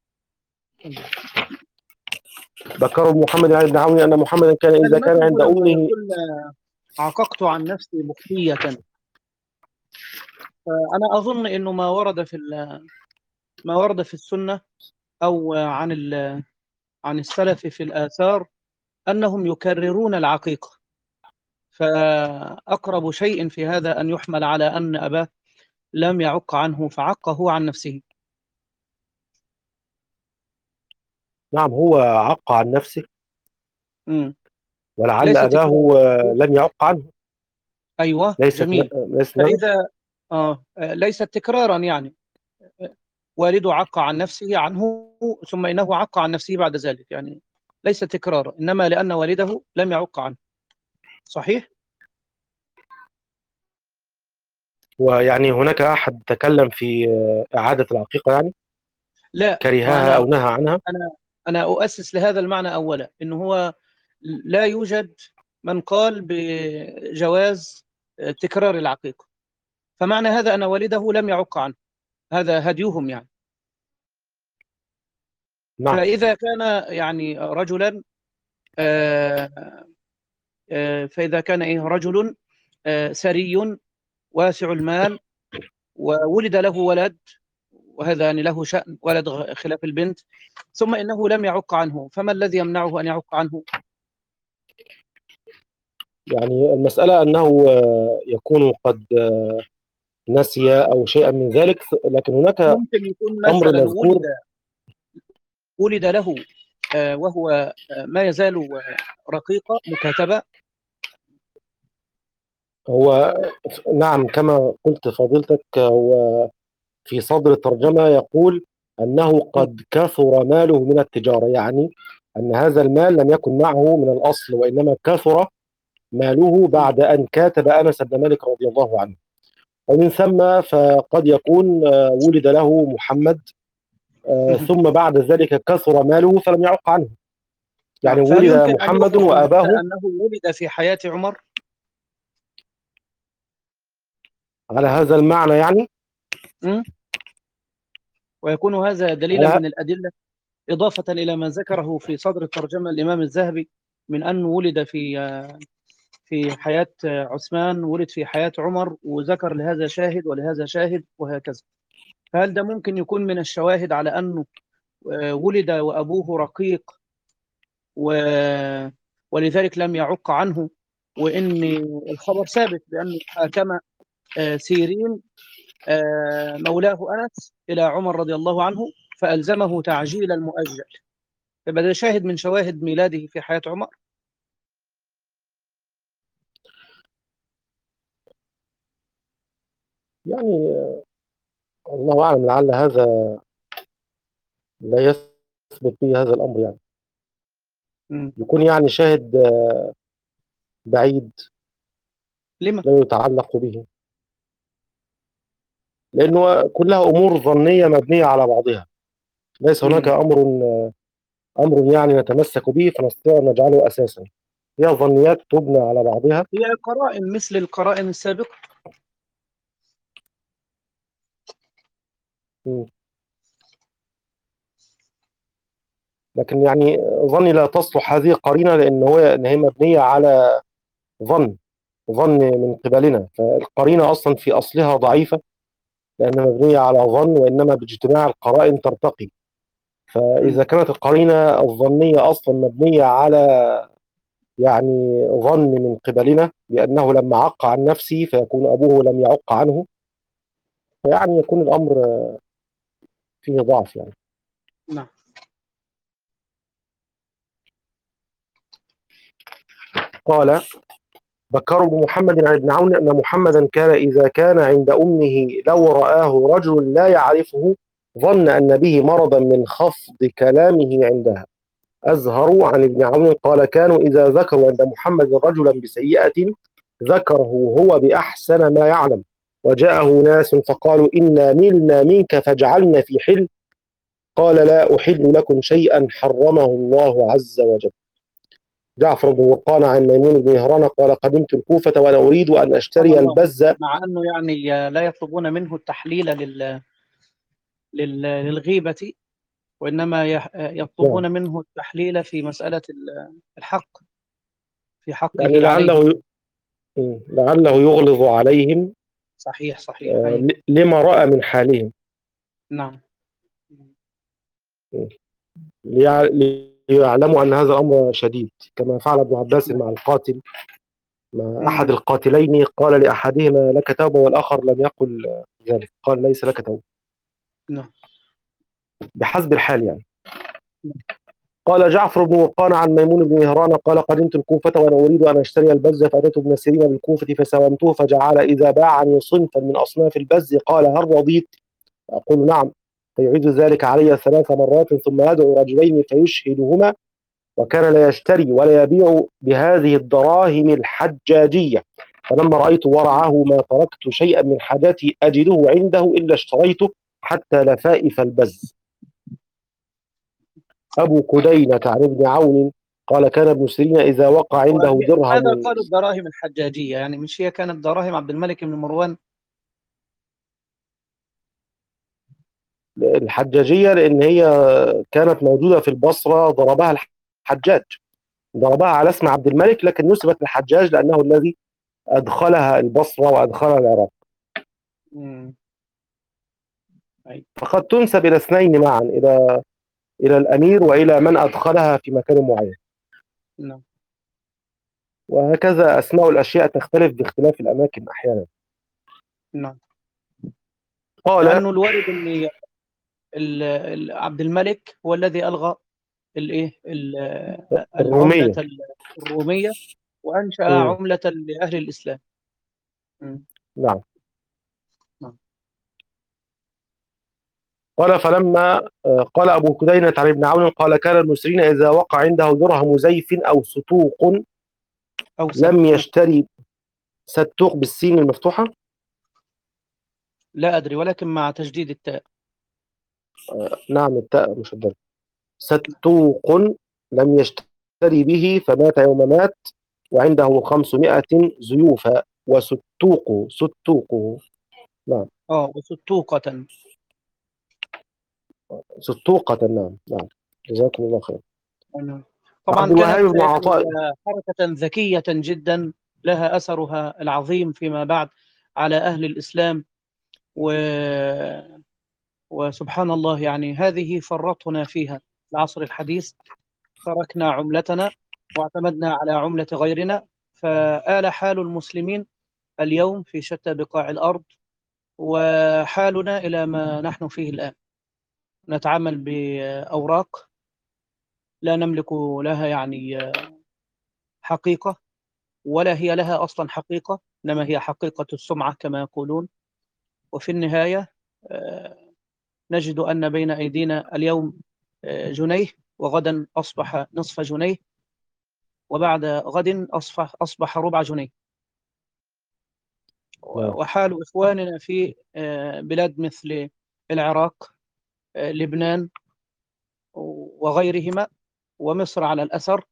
ذكر محمد عن ابن عون أن محمدا كان إذا كان كلمته عند لما أمه. يقول عققت عن نفسي مخفية، فأنا أظن أنه ما ورد في ال- ما ورد في السنة أو عن ال- عن السلف في الآثار أنهم يكررون العقيقة، فأقرب شيء في هذا أن يحمل على أن أباه لم يعق عنه فعقه عن نفسه. نعم، هو عق عن نفسه، مم. ولعل ليس أباه تكرارا. آه، لم يعق عنه. أيوة ليست ن- جميل. ليست نذر. فإذا آه آه، ليست تكرارا يعني والده عق عن نفسه عنه ثم إنه عق عن نفسه بعد ذلك، يعني ليس تكرارا، إنما لأن والده لم يعق عنه. صحيح؟ ويعني هناك أحد تكلم في آه، إعادة العقيقة، يعني لا، ما كرهها أنا أو نهى عنها. أنا أنا أؤسس لهذا المعنى أولا، إنه هو لا يوجد من قال بجواز تكرار العقيقة، فمعنى هذا أن والده لم يعق عنه، هذا هديهم يعني. نعم. فإذا كان يعني رجلا آه، آه، فإذا كان إيه رجل آه، ثري واسع المال وولد له ولد، وهذا يعني له شأن، ولد غ- خلاف البنت، ثم إنه لم يعق عنه، فما الذي يمنعه أن يعق عنه؟ يعني المسألة أنه آه، يكون قد آه، نسي أو شيئا من ذلك، لكن هناك ممكن يكون أمر مثلا ولد مذكور. ولد له آه، وهو آه، ما يزال آه، رقيقة مكاتبة. هو نعم، كما قلت فضيلتك، هو في صدر الترجمة يقول أنه م- قد كثر ماله من التجارة، يعني أن هذا المال لم يكن معه من الأصل، وإنما كثر ماله م- بعد أن كاتب أنس بن مالك رضي الله عنه. ومن ثم فقد يكون آه، ولد له محمد، آه، م- ثم بعد ذلك كثر ماله فلم يعق عنه، يعني نعم. فهل ولد يمكن أن محمد يفهم من هذا وآباه أنه ولد في حياة عمر؟ على هذا المعنى، يعني م? ويكون هذا دليلا على من الأدلة، إضافة إلى ما ذكره في صدر الترجمة الإمام الذهبي من أنه ولد في في حياة عثمان، ولد في حياة عمر، وذكر لهذا شاهد ولهذا شاهد وهكذا. فهل ده ممكن يكون من الشواهد على أنه آه، ولد وأبوه رقيق و... ولذلك لم يعق عنه، وإن الخبر ثابت بأنه حاكم آه، سيرين آه، مولاه أنس إلى عمر رضي الله عنه فألزمه تعجيل المؤجل، فبدا ده شاهد من شواهد ميلاده في حياة عمر. يعني الله أعلم، لعل هذا لا يثبت به هذا الأمر، يعني م. يكون يعني شاهد آه، بعيد لما؟ لا يتعلق به، لأنه كلها أمور ظنية مبنية على بعضها، ليس هناك م. أمر أمر يعني نتمسك به فنستطيع أن نجعله أساسا. هي ظنيات تبنى على بعضها. هي قرائن مثل القرائن السابقة. م. لكن يعني ظني لا تصلح هذه قرينة، لأن هو إن هي مبنية على ظن ظن من قبلنا، فالقرينة أصلا في أصلها ضعيفة لأنها مبنية على ظن، وإنما باجتماع القرائن ترتقي. فإذا كانت القرينة الظنية أصلا مبنية على يعني ظن من قبلنا بأنه لما عق عن نفسه فيكون أبوه لم يعق عنه، فيعني يكون الأمر فيه ضعف يعني. نعم. قال: ذكروا بمحمد عن ابن عون أن محمدا كان إذا كان عند أمه لو رآه رجل لا يعرفه ظن أن به مرضا من خفض كلامه عندها. أزهر عن ابن عون قال: كانوا إذا ذكروا عند محمد رجلا بسيئة ذكره هو بأحسن ما يعلم، وجاءه ناس فقالوا: إنا ملنا منك فاجعلنا في حل، قال: لا أحل لكم شيئا حرمه الله عز وجل. جعفر بن وقان عن ميمون بن مهران قال: قدمت الكوفة وأنا أريد أن أشتري البز. مع أنه يعني لا يطلبون منه التحليل لل... لل... للغيبة، وإنما يح- يطلبون منه التحليل في مسألة الحق، في حقه يعني لعله عليه. ي- لعله يغلظ عليهم صحيح صحيح. آه، أي. ل- لما رأى من حالهم، نعم. ليع- ليعلموا أن هذا الأمر شديد، كما فعل ابن عباس مع القاتل، مع أحد مم. القاتلين قال لأحدهما: لك توبة، والآخر لم يقل ذلك، قال: ليس لك توبة، نعم. بحسب الحال يعني. قال جعفر بن وقان عن ميمون بن مهران قال: قدمت الكوفة وأنا أريد أن أشتري البز، فأتيت ابن سيرين بالكوفة فساومته، فجعل إذا باعني صنفا من أصناف البز قال: هل رضيت؟ أقول: نعم. فيعيد ذلك علي ثلاث مرات ثم يدعو رجلين فيشهدهما، وكان لا يشتري ولا يبيع بهذه الدراهم الحجاجية، فلما رأيت ورعه ما تركت شيئا من حاجاتي أجده عنده إلا اشتريته حتى لفائف البز. أبو كدينة عن ابن عون قال: كان ابن سيرين إذا وقع عنده ماذا درهم. قالوا الدراهم الحجاجية؟ يعني مش هي كانت دراهم عبد الملك بن مروان؟ الحجاجية لأن هي كانت موجودة في البصرة، ضربها الحجاج، ضربها على اسم عبد الملك، لكن نسبت للحجاج لأنه الذي أدخلها البصرة وأدخلها العراق، مم. أي. فقد تنسب إلى اثنين معا، إلى إلى الأمير وإلى من أدخلها في مكان معين. نعم. وهكذا أسماء الأشياء تختلف باختلاف الأماكن أحيانا. نعم. قال: لأنه الوارد أن ال- ال- عبد الملك هو الذي ألغى الإيه ال- العملة الرومية. الرومية، وأنشأ مم. عملة لأهل الإسلام. مم. نعم. نعم. قال: فلما آه، قال أبو كدينة عن ابن عون قال: كان المسرين إذا وقع عنده درهم زيف أو ستوق أو لم ستوق. يشتري. ستوق بالسين المفتوحة؟ لا أدري، ولكن مع تجديد التاء. نعم، التاء مشددة. ستوق لم يشتري به فمات يوم مات وعنده خمسمائة زيوفا، وستوق ستوقه. نعم. اه وستوقة. ستوقة. نعم نعم. جزاكم الله خير. نعم. عبد طبعا الوهاب كانت بن يعني عطاء. حركة ذكية جدا لها أثرها العظيم فيما بعد على أهل الإسلام. و... وسبحان الله، يعني هذه فرطنا فيها العصر الحديث، تركنا عملتنا واعتمدنا على عملة غيرنا، فآل حال المسلمين اليوم في شتى بقاع الأرض، وحالنا إلى ما نحن فيه الآن. نتعامل بأوراق لا نملك لها يعني حقيقة، ولا هي لها أصلا حقيقة، إنما هي حقيقة السمعة كما يقولون. وفي النهاية آه، نجد أن بين أيدينا اليوم آه، جنيه، وغدا أصبح نصف جنيه، وبعد غد أصبح أصبح ربع جنيه. نعم وحال إخواننا في آه، بلاد مثل العراق، آه، لبنان وغيرهما، ومصر على الأثر،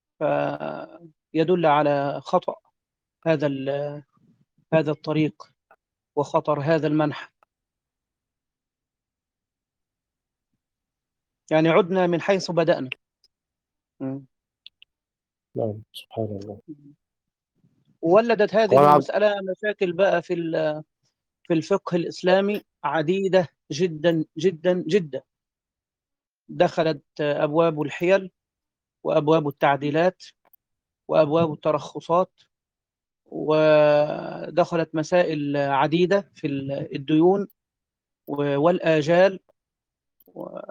فيدل على خطأ هذا هذا الطريق وخطر هذا المنح. يعني عدنا من حيث بدأنا. م. نعم. سبحان الله. وولدت هذه قال عبد المسألة مشاكل بقى في في الفقه الإسلامي عديدة جدا جدا جدا. دخلت أبواب الحيل وأبواب التعديلات وأبواب الترخصات، ودخلت مسائل عديدة في الديون والآجال، و-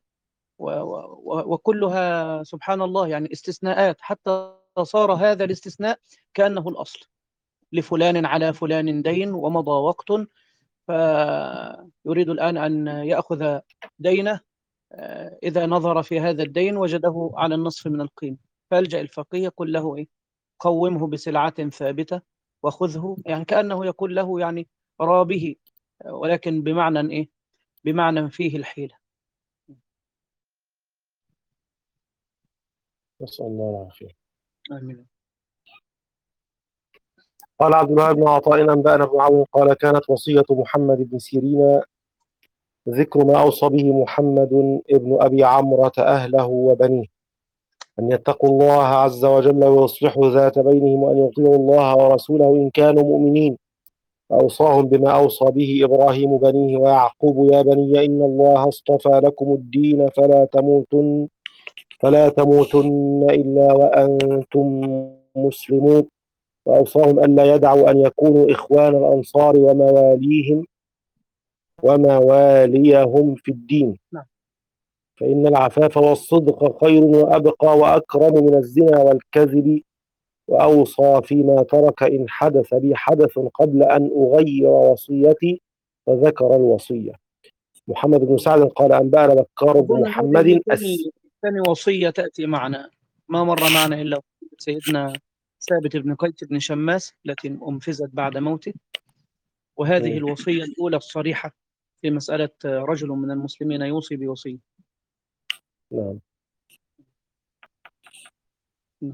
و- وكلها سبحان الله يعني استثناءات، حتى صار هذا الاستثناء كأنه الأصل، لفلان على فلان دين ومضى وقت، فيريد الآن أن يأخذ دينه، آه، إذا نظر في هذا الدين وجده على النصف من القيمة، فيلجأ الفقيه يقول له إيه؟ قومه بسلعة ثابتة وخذه، يعني كأنه يقول له يعني رابه، ولكن بمعنى إيه؟ بمعنى فيه الحيلة. نسأل الله العافية. آمين. قال عبد الله بن عطاء أنبأنا ابن عون قال كانت وصية محمد بن سيرين ذكر ما أوصى به محمد ابن أبي عمرة أهله وبنيه أن يتقوا الله عز وجل ويصلحوا ذات بينهم وأن يطيعوا الله ورسوله إن كانوا مؤمنين، فأوصاهم بما أوصى به إبراهيم بنيه ويعقوب يا بني إن الله اصطفى لكم الدين فلا تموتن فلا تموتن إلا وأنتم مسلمون، وأوصاهم ألا يدعوا أن يكونوا إخوان الأنصار ومواليهم ومواليهم في الدين، نعم. فإن العفاف والصدق خير وأبقى وأكرم من الزنا والكذب، وأوصى فيما ترك إن حدث لي حدث قبل أن أغير وصيتي فذكر الوصية. محمد بن سعد قال أنبأنا بكار بن أظن محمد هذه أس ثاني ثاني وصية تأتي معنا، ما مر معنا إلا سيدنا ثابت بن قيس بن شماس التي أنفذت بعد موته، وهذه م. الوصية الأولى الصريحة في مسألة رجل من المسلمين يوصي بوصية. نعم. م.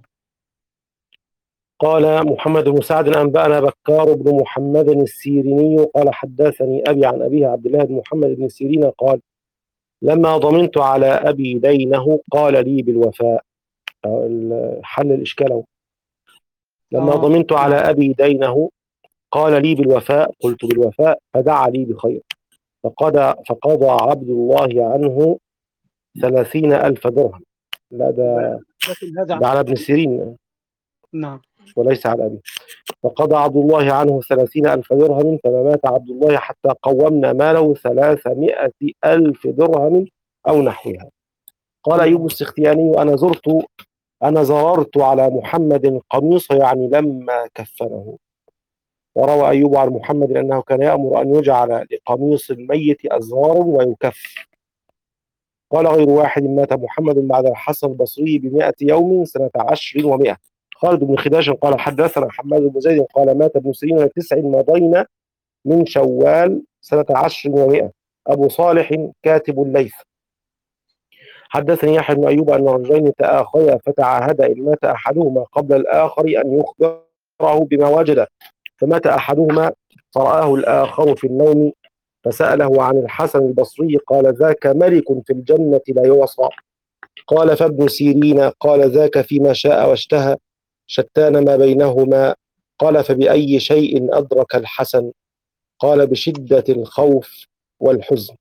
قال محمد بن سعد أنبأنا بكار بن محمد السيريني قال حدثني أبي عن أبيه عبد الله بن محمد بن سيرين قال لما ضمنت على أبي دينه قال لي بالوفاء. حل الإشكال أهو. لما آه ضمنت على نعم. أبي دينه قال لي بالوفاء قلت بالوفاء فدعا لي بخير، فقضى, فقضى عبد الله عنه ثلاثين ألف درهم. لا ده, لكن هذا ده عن على ابن سيرين نعم. وليس على أبي. فقضى عبد الله عنه ثلاثين ألف درهم، فما مات عبد الله حتى قومنا ماله ثلاثمائة ألف درهم أو نحوها. قال نعم. أيوب السختياني أنا زرت أنا زررت على محمد قميصه يعني لما كفنه. وروى أيوب عن محمد أنه كان يأمر أن يجعل لقميص الميت أزرار ويكف. قال غير واحد مات محمد بعد الحسن البصري بمائة يوم سنة عشر ومائة. خالد بن خداش قال حدثنا حماد بن زيد قال مات ابن سيرين تسع مضينا من شوال سنة عشر ومائة. أبو صالح كاتب الليث حدثني يحيى بن أيوب أن رجلين تآخيا فتعاهدا إن مات أحدهما قبل الآخر أن يخبره بما وجد، فمات أحدهما فرآه الآخر في النوم فسأله عن الحسن البصري قال ذاك ملك في الجنة لا يوصى. قال فابن سيرين قال ذاك فيما شاء واشتهى شتان ما بينهما. قال فبأي شيء أدرك الحسن؟ قال بشدة الخوف والحزن.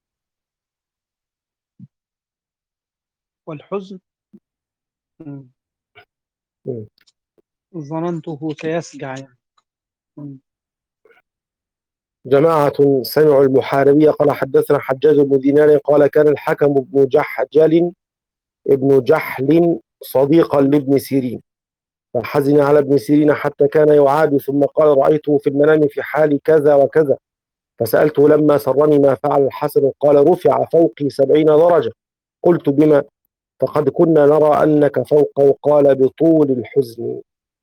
والحزن. م. م. ظننته سيسجع يعني. م. جماعة سمعوا المحاربية قال حدثنا حجاج بن دينار قال كان الحكم بن جحجل ابن جحل صديقا لابن سيرين، فحزن على ابن سيرين حتى كان يعاد، ثم قال رأيته في المنام في حال كذا وكذا، فسألته لما سرني ما فعل الحسن قال رفع فوقي سبعين درجة. قلت بما؟ فقد كنا نرى أنك فوقه. قال بطول الحزن.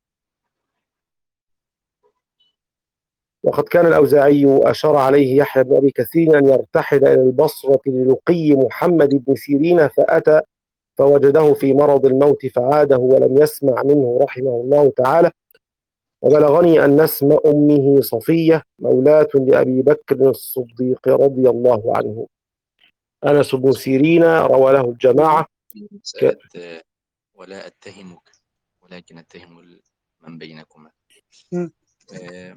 وقد كان الأوزاعي أشار عليه يحيى بن أبي كثير أن يرتحل إلى البصرة للقي محمد بن سيرين، فأتى فوجده في مرض الموت فعاده ولم يسمع منه رحمه الله تعالى. وبلغني أن اسم أمه صفية مولاة لأبي بكر الصديق رضي الله عنه. أنس بن سيرين روى له الجماعة. مسألة ولا أتهمك ولكن أتهم من بينكما. آه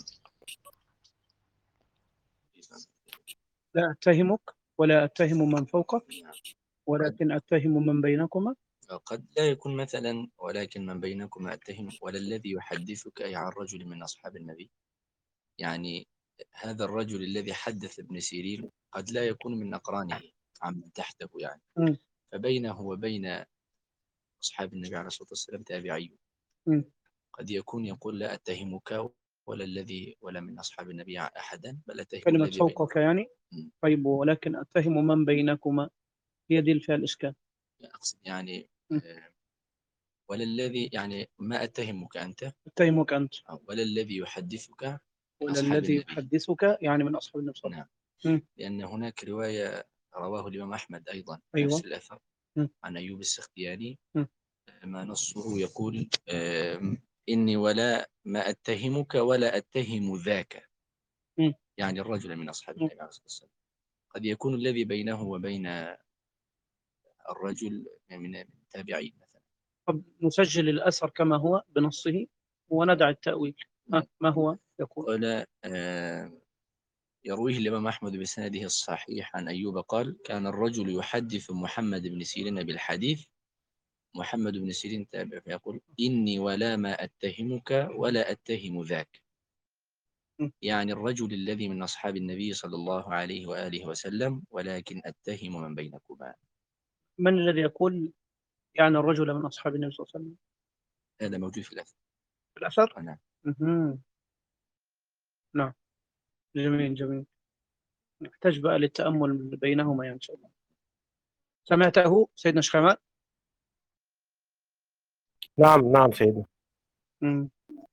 لا أتهمك ولا أتهم من فوقك، ولكن أتهم من بينكما. قد لا يكون مثلا ولكن من بينكما أتهم، ولا الذي يحدثك أي عن رجل من أصحاب النبي. يعني هذا الرجل الذي حدث ابن سيرين قد لا يكون من أقرانه عمن تحته يعني. م. فبينه وبين أصحاب النبي عليه الصلاة والسلام تابعي. م. قد يكون يقول لا أتهمك ولا الذي ولا من أصحاب النبي أحدا، بل أتهم كلمة الذي فوقك بينكم. يعني. م. طيب ولكن أتهم من بينكما، هي دي فيها الإشكال. أقصد يعني م. آه، ولا الذي يعني ما أتهمك أنت، أتهمك أنت، ولا الذي يحدثك من ولا أصحاب الذي النبي. يحدثك يعني من أصحاب النبي صلى الله نعم، عليه وسلم. لأن هناك رواية رواه الإمام أحمد أيضا أيوة. نفس الأثر م. عن أيوب السختياني، م. ما نصه يقول آم، إني ولا ما أتهمك ولا أتهم ذاك، م. يعني الرجل من أصحاب م. النبي عليه الصلاة والسلام. قد يكون الذي بينه وبين الرجل من التابعين مثلا. طب نسجل الأثر كما هو بنصه وندع التأويل. ها، ما هو يقول؟ قال آه، يرويه الإمام أحمد بسنده الصحيح عن أيوب قال كان الرجل يحدث محمد بن سيرين بالحديث، محمد بن سيرين تابع، فيقول إني ولا ما أتهمك ولا أتهم ذاك، م. يعني الرجل الذي من أصحاب النبي صلى الله عليه وآله وسلم، ولكن أتهم من بينكما. من الذي يقول يعني الرجل من أصحاب النبي صلى الله عليه وسلم؟ هذا موجود في الأثر. في الأثر؟ نعم. مهم. نعم، جميل جميل. نحتاج بقى للتأمل بينهما يعني إن شاء الله. سمعته سيدنا شخامات؟ نعم نعم سيدنا. مم.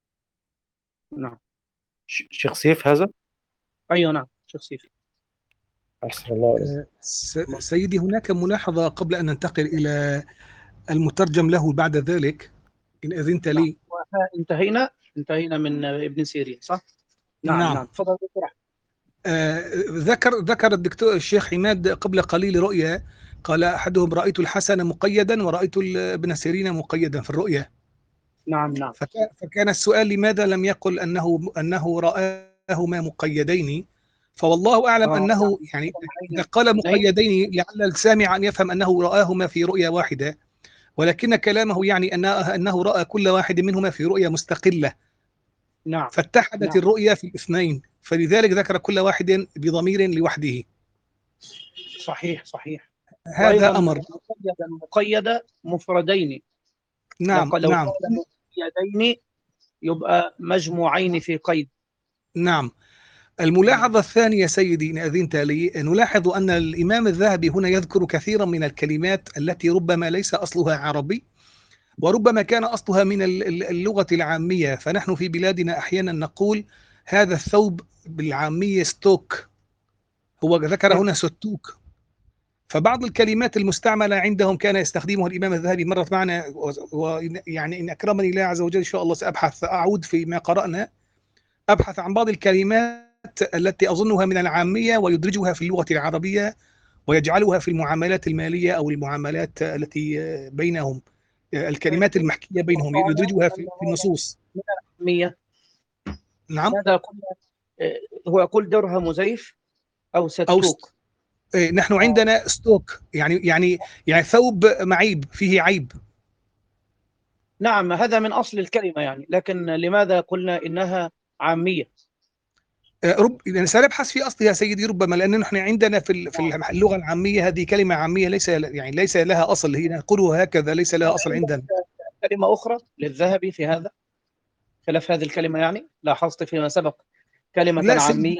نعم. ش- شيخ سيف هذا. أيوة نعم شيخ سيف. أحسن الله إليك. آه، س- سيدي، هناك ملاحظة قبل أن ننتقل إلى المترجم له بعد ذلك، إن أذنت نعم. لي. انتهينا انتهينا من ابن سيرين صح؟ نعم نعم. نعم تفضل دكتور أحمد. آه، ذكر ذكر الدكتور الشيخ عماد قبل قليل رؤيا، قال أحدهم رأيت الحسن مقيدا ورأيت ال- ابن سيرين مقيدا في الرؤيا. نعم نعم فكان فكان السؤال لماذا لم يقل أنه أنه رآهما مقيدين؟ فوالله أعلم آه أنه يعني إذا قال مقيدين لعل السامع أن يفهم أنه رآهما في رؤيا واحدة، ولكن كلامه يعني أنه, أنه رأى كل واحد منهما في رؤيا مستقلة، نعم فاتحدت نعم. الرؤيا في الاثنين، فلذلك ذكر كل واحد بضمير لوحده. صحيح صحيح. هذا وأيضا أمر. مقيدا مقيدة مفردين. نعم لو نعم قال مقيدين يبقى مجموعين في قيد. نعم. الملاحظة الثانية سيدي إن أذنت لي، نلاحظ أن الإمام الذهبي هنا يذكر كثيرا من الكلمات التي ربما ليس أصلها عربي، وربما كان أصلها من اللغة العامية. فنحن في بلادنا أحيانا نقول هذا الثوب بالعامية ستوك، هو ذكر هنا ستوك. فبعض الكلمات المستعملة عندهم كان يستخدمها الإمام الذهبي. مرت معنا ويعني إن أكرمني الله عز وجل إن شاء الله سأبحث، أعود فيما قرأنا أبحث عن بعض الكلمات التي أظنها من العامية ويدرجها في اللغة العربية ويجعلها في المعاملات المالية أو المعاملات التي بينهم، الكلمات المحكية بينهم يدرجها في النصوص. مية. نعم. هذا كل هو يقول درهم زيف أو ستوك. أو ست... إيه، نحن عندنا ستوك يعني يعني يعني ثوب معيب فيه عيب. نعم هذا من أصل الكلمة يعني، لكن لماذا قلنا إنها عامية؟ رب يعني سنبحث في اصلها سيدي، ربما لان نحن عندنا في في اللغه العاميه هذه كلمه عاميه ليس يعني ليس لها اصل، هي نقولها هكذا ليس لها اصل عندنا. كلمة أخرى للذهبي في هذا خلاف هذه الكلمة يعني؟ لاحظت فيما سبق كلمة عامية؟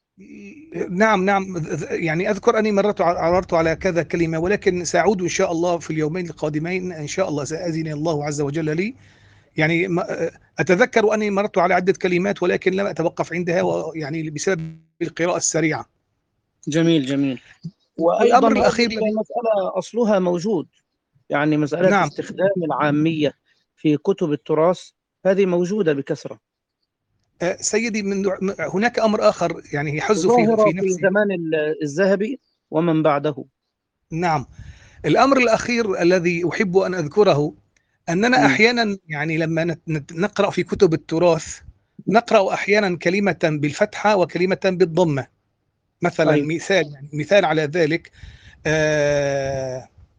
نعم نعم يعني أذكر أني مررت عررت على كذا كلمة، ولكن سأعود إن شاء الله في اليومين القادمين إن شاء الله، سأذن الله عز وجل لي. يعني أتذكر أني مررت على عدة كلمات ولكن لم أتوقف عندها، يعني بسبب القراءة السريعة. جميل جميل. وأيضا الأمر الأخير مسألة أصلها موجود، يعني مسألة نعم. استخدام العامية في كتب التراث هذه موجودة بكثرة. سيدي من هناك أمر آخر يعني يحز في في نفسي في زمان الذهبي ومن بعده. نعم. الأمر الأخير الذي أحب أن أذكره أننا م. أحيانا يعني لما نقرأ في كتب التراث نقرأ أحيانا كلمة بالفتحة وكلمة بالضمة مثلا. أيوة. مثال يعني مثال على ذلك آه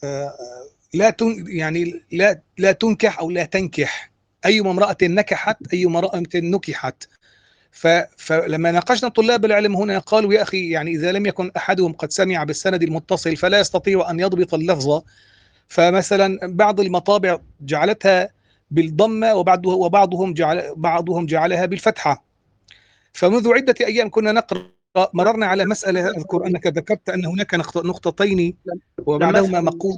آه، لا تن يعني لا لا تنكح أو لا تنكح، أيما امرأة نكحت أيما امرأة نكحت. ف- فلما ناقشنا طلاب العلم هنا قالوا يا أخي يعني إذا لم يكن أحدهم قد سمع بالسند المتصل فلا يستطيع أن يضبط اللفظ. فمثلا بعض المطابع جعلتها بالضمة، وبعض وبعضهم جعل بعضهم جعلها بالفتحة. فمنذ عدة أيام كنا نقرأ، مررنا على مسألة، أذكر أنك ذكرت أن هناك نقط- نقطتين لم وبعدهما أفهم مقول.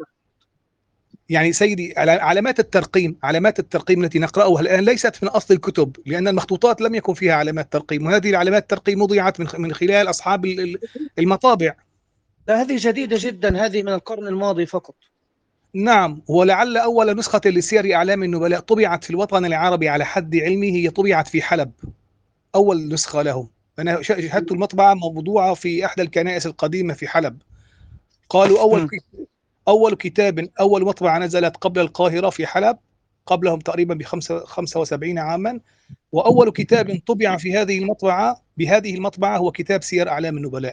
يعني سيدي، على- علامات الترقيم علامات الترقيم التي نقرأها الآن ليست من أصل الكتب، لأن المخطوطات لم يكن فيها علامات ترقيم، وهذه العلامات الترقيم وضعت من خ- من خلال أصحاب ال- ال- المطابع. لا، هذه جديدة جدا، هذه من القرن الماضي فقط. نعم، ولعل أول نسخة لسير أعلام النبلاء طبعت في الوطن العربي على حد علمي هي طبعت في حلب، أول نسخة لهم. أنا ش- شاهدت المطبعة موضوعة في إحدى الكنائس القديمة في حلب. قالوا أول مم. أول كتاب أول مطبعة نزلت قبل القاهرة في حلب، قبلهم تقريبا بخمسة خمسة وسبعين عاما، وأول كتاب طبع في هذه المطبعة بهذه المطبعة هو كتاب سير أعلام النبلاء.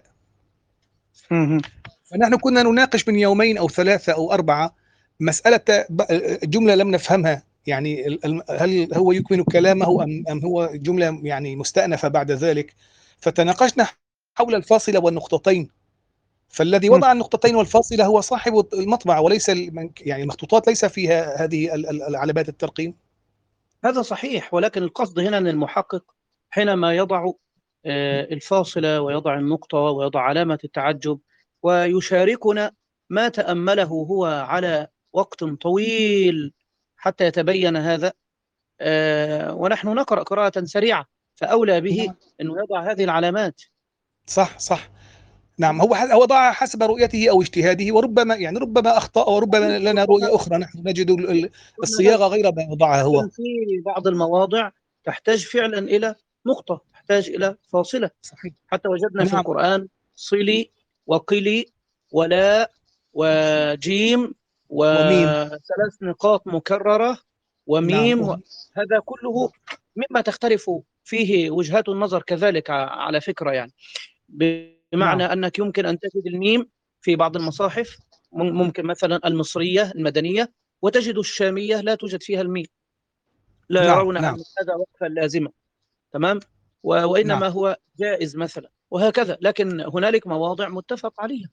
مم. فنحن كنا نناقش من يومين أو ثلاثة أو أربعة مسألة ب- جملة لم نفهمها، يعني ال- ال- هل هو يكمل كلامه أم أم هو جملة يعني مستأنفة بعد ذلك. فتناقشنا حول الفاصلة والنقطتين، فالذي مم. وضع النقطتين والفاصلة هو صاحب المطبعة، وليس الم- يعني المخطوطات ليس فيها هذه ال- ال- العلامات الترقيم. هذا صحيح، ولكن القصد هنا أن المحقق حينما يضع آه، الفاصلة ويضع النقطة ويضع علامة التعجب ويشاركنا ما تأمله هو على وقت طويل حتى يتبين هذا، آه، ونحن نقرأ قراءة سريعة، فأولى به نعم، أنه يضع هذه العلامات. صح صح. نعم، هو ح- هو ضع حسب رؤيته او اجتهاده، وربما يعني ربما اخطا، وربما لنا رؤيه اخرى، نحن نجد ال- ال- قلنا لا، الصياغه غير ما وضعها هو. لكن في بعض المواضع تحتاج فعلا إلى نقطة، تحتاج إلى فاصلة. صحيح. حتى وجدنا في نعم القرآن صلي وقلي ولا وجيم وميم. وثلاث نقاط مكررة نعم وميم. وهم- هذا كله مما تختلف فيه وجهات النظر كذلك على فكرة، يعني بمعنى نعم أنك يمكن أن تجد الميم في بعض المصاحف، مم- ممكن مثلا المصرية المدنية، وتجد الشامية لا توجد فيها الميم، لا نعم يرون نعم أن هذا وقفا لازما. تمام. و- نعم وإنما هو جائز مثلا، وهكذا. لكن هنالك مواضع متفق عليها.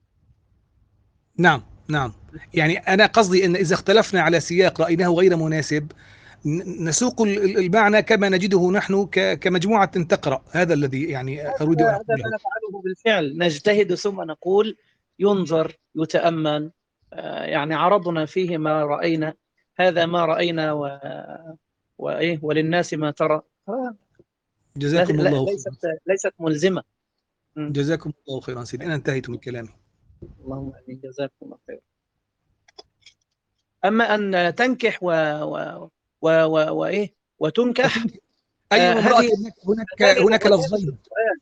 نعم نعم. يعني انا قصدي ان اذا اختلفنا على سياق رايناه غير مناسب، ن- نسوق ال- ال- المعنى كما نجده نحن ك- كمجموعه تقرا. هذا الذي يعني اريد ان هذا هذا اقوله. ما نفعله بالفعل، نجتهد ثم نقول ينظر يتأمل، آه، يعني عرضنا فيه ما رأينا، هذا ما رأينا و... وإيه وللناس ما ترى. آه، لا جزاكم لا الله ليست خيرا. ليست ملزمة. م. جزاكم الله خيرا سيدي، انا انتهيت من كلامي. اللهم آمين، جزاكم الله خير. أما أن تنكح و... و... و... و... وإيه وتنكح، وتنكح اي آه امراه، هذه هناك هناك هذه هناك مفردات لفظين. السؤال.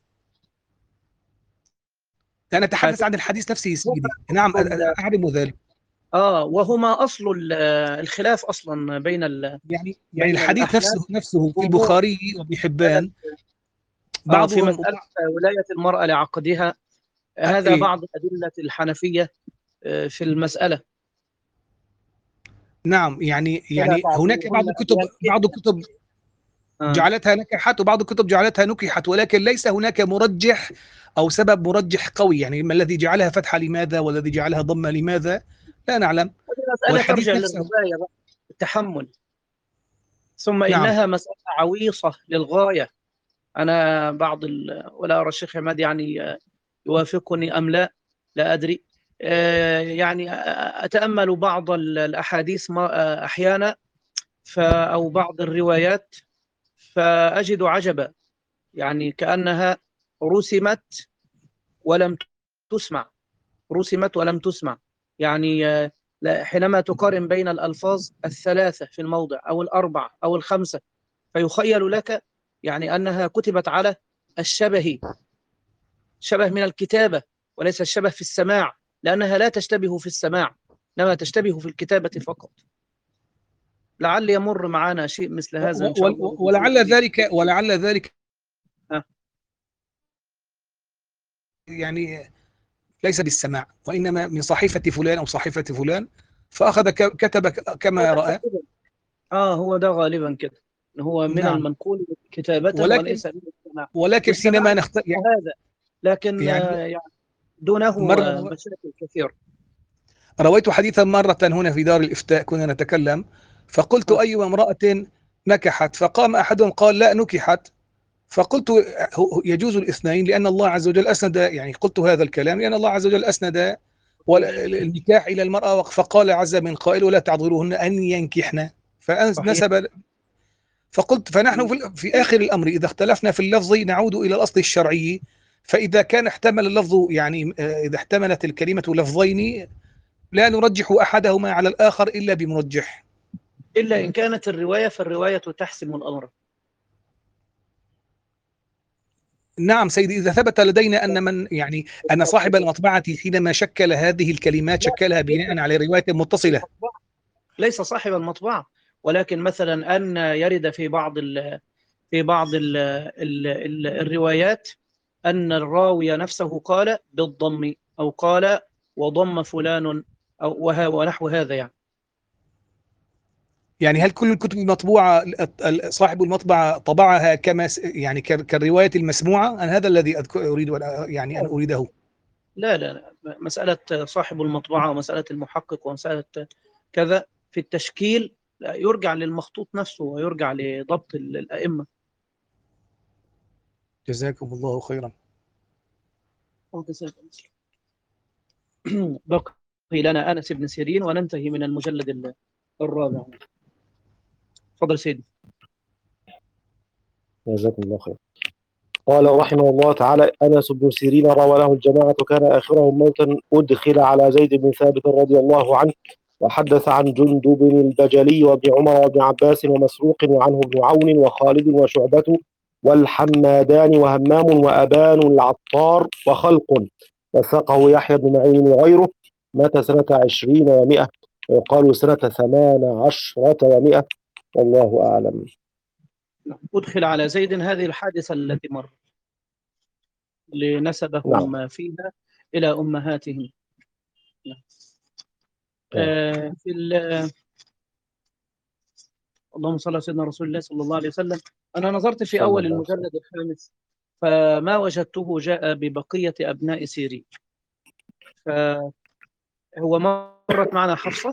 أنا أتحدث عن هتنكح الحديث نفسه هما سيدي. نعم، أ- أصل أ- أعلم ذلك. اه وهما اصل ال- الخلاف اصلا بين ال... يعني يعني بين الحديث الاحناف نفسه نفسه في جمهور البخاري وابن مسألة، حبان. اه في بعضهم مسألة ولاية المرأة لعقدها، هذا إيه. بعض أدلة الحنفية آه، في المسألة. نعم، يعني فلا يعني هناك بعض تعبدوهن الكتب بعض أبيان. الكتب آه. جعلتها نكحت، وبعض الكتب جعلتها نكحت، ولكن ليس هناك مرجح أو سبب مرجح قوي. يعني ما الذي جعلها فتحة لماذا، والذي جعلها ضمة لماذا، لا نعلم. هذه مسألة والحديث ترجع نفسه. للرواية بقى، التحمل. ثم نعم إنها مسألة عويصة للغاية. أنا بعض ال... ولا أرى الشيخ عماد يعني آه، يوافقني أم لا، لا أدري. آه، يعني آه، أتأمل بعض ال- الأحاديث ما- آه، أحيانا، ف- أو بعض الروايات، فأجد عجبا، يعني كأنها رسمت ولم تسمع، رسمت ولم تسمع. يعني آه، لا- حينما تقارن بين الألفاظ الثلاثة في الموضع أو الأربعة أو الخمسة، فيخيل لك يعني أنها كتبت على الشبه، شبه من الكتابة وليس الشبه في السماع، لأنها لا تشتبه في السماع، إنما تشتبه في الكتابة فقط. لعل يمر معنا شيء مثل هذا إن و- شاء الله و- بدخول ولعل في ذلك ولعل ذلك آه. يعني ليس بالسماع، وإنما من صحيفة فلان أو صحيفة فلان، فأخذ ك- كتب ك- كما رأى. اه هو ده غالبا كده، إن هو من نعم. المنقول كتابة ولكن وليس من السماع. ولكن والسماع حينما نخت... يعني هذا، لكن يعني آه، يعني دونه مرة آه، رو- مشاكل كثيرة. رويت حديثا مرة هنا في دار الإفتاء، كنا نتكلم، فقلت آه، أي امرأة نكحت؟ فقام أحدهم قال لا نكحت. فقلت هو- يجوز الاثنين، لأن الله عز وجل أسند، يعني قلت هذا الكلام لأن الله عز وجل أسند وال- النكاح إلى المرأة، فقال عز من قائل ولا تعذروهن أن ينكحن، صحيح. فنسب. فقلت فنحن في, في آخر الأمر إذا اختلفنا في اللفظ نعود إلى الأصل الشرعي، فإذا كان احتمل اللفظ، يعني آه، إذا احتملت الكلمة لفظين لا نرجح أحدهما على الآخر إلا بمرجح. إلا إن كانت الرواية، فالرواية تحسم الأمر. نعم سيدي، إذا ثبت لدينا أن من يعني أن صاحب المطبعة حينما شكل هذه الكلمات لا، شكلها بناء على رواية متصلة. المطبعة ليس صاحب المطبعة، ولكن مثلا أن يرد في بعض ال في بعض ال ال ال الروايات أن الراوي نفسه قال بالضم، أو قال وضم فلان، أو وها ونحو هذا يعني. يعني هل كل الكتب المطبوعة ال- صاحب المطبعة طبعها كما س- يعني ك- كالرواية المسموعة؟ أنا هذا الذي أذك- أريد أن يعني أن أريده. لا لا لا، مسألة صاحب المطبعة ومسألة المحقق ومسألة كذا في التشكيل لا، يرجع للمخطوط نفسه ويرجع لضبط ال- الأئمة. جزاكم الله خيرا. بقي لنا أنس بن سيرين وننتهي من المجلد ال- الرابع. تفضل سيدي. جزاكم الله خير. قال رحمه الله تعالى: أنس بن سيرين روى له الجماعة كان آخرهم موتا أدخل على زيد بن ثابت رضي الله عنه، وحدث عن جندب البجلي وابن عمر وابن عباس ومسروق وعنه ابن عون وخالد وشعبة والحمادان وهمام وأبان العطار وخلق، وثقه يحيى بن معين وغيره. مات سنة عشرين ومائة، ويقال سنة ثمان عشرة ومائة، والله أعلم. أدخل على زيد، هذه الحادثة التي مر نعم. لنسبهم فيها إلى أمهاتهم. آه، في ال- اللهم صل على سيدنا رسول الله صلى الله عليه وسلم. أنا نظرت في صلى أول الله عليه وسلم. المجلد الخامس فما وجدته جاء ببقية أبناء سيرين، فهو مرت معنا حفصة.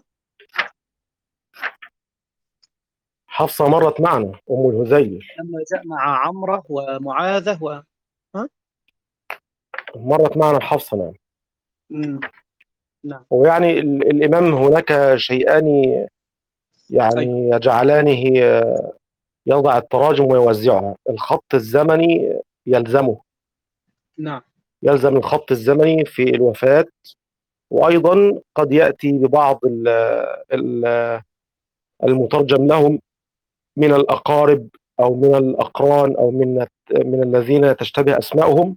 حفصة مرت معنا، أم الهذيل لما جاء مع عمرة ومعاذة و... ها؟ مرت معنا حفصة. نعم. مم. نعم. ويعني ال- الإمام هناك شيئان أيوة. يعني يجعلانه يضع التراجم ويوزعها. الخط الزمني يلزمه، نعم. يلزم الخط الزمني في الوفاة، وأيضا قد يأتي ببعض ال- ال- المترجم لهم من الأقارب أو من الأقران أو من من الذين تشتبه أسماؤهم،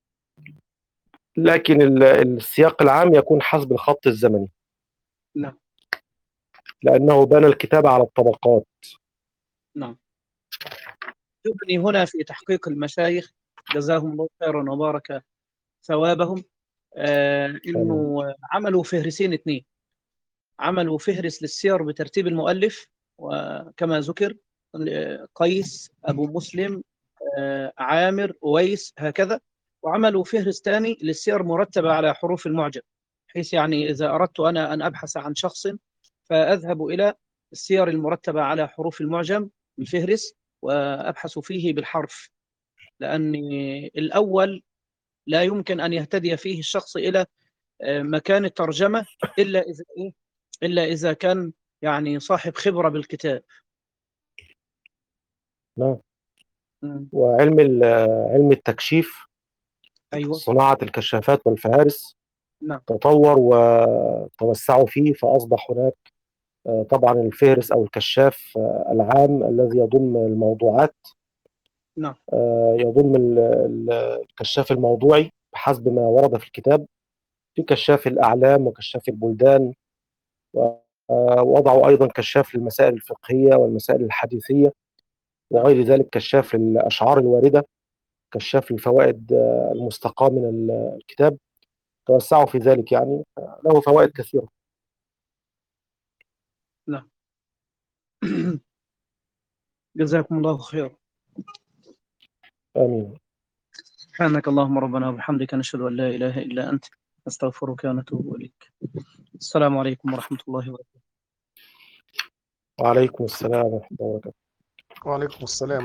لكن ال- السياق العام يكون حسب الخط الزمني، نعم. لأنه بنى الكتاب على الطبقات. نعم. يبني هنا في تحقيق المشايخ جزاهم الله خيرا وبارك ثوابهم، آه إنه عملوا فهرسين اثنين. عملوا فهرس للسير بترتيب المؤلف، وكما ذكر قيس، أبو مسلم، آه عامر، أويس، هكذا. وعملوا فهرس ثاني للسير مرتبة على حروف المعجم، بحيث يعني إذا أردت أنا أن أبحث عن شخص فأذهب إلى السير المرتبة على حروف المعجم الفهرس وأبحث فيه بالحرف، لأن الأول لا يمكن أن يهتدي فيه الشخص إلى مكان الترجمة إلا إذا إيه؟ إلا إذا كان يعني صاحب خبرة بالكتاب. نعم. مم. وعلم ال- علم التكشيف، أيوة. صناعة الكشافات والفهارس، نعم. تطور وتوسعوا فيه، فأصبح هناك آه، طبعا الفهرس أو الكشاف آه، العام الذي يضم الموضوعات، نعم. آه، يضم ال- ال- الكشاف الموضوعي بحسب ما ورد في الكتاب، في كشاف الأعلام وكشاف البلدان، ووضعوا أيضا كشاف للمسائل الفقهية والمسائل الحديثية وغير ذلك، كشاف الأشعار الواردة، كشاف الفوائد آه، المستقاة من ال- الكتاب. توسعوا في ذلك، يعني له فوائد كثيرة. جزاكم الله خير. آمين. سبحانك اللهم ربنا وبحمدك، نشهد أن لا إله إلا أنت، نستغفرك ونتوب إليك. السلام عليكم ورحمة الله وبركاته. وعليكم السلام ورحمة الله وبركاته. وعليكم السلام.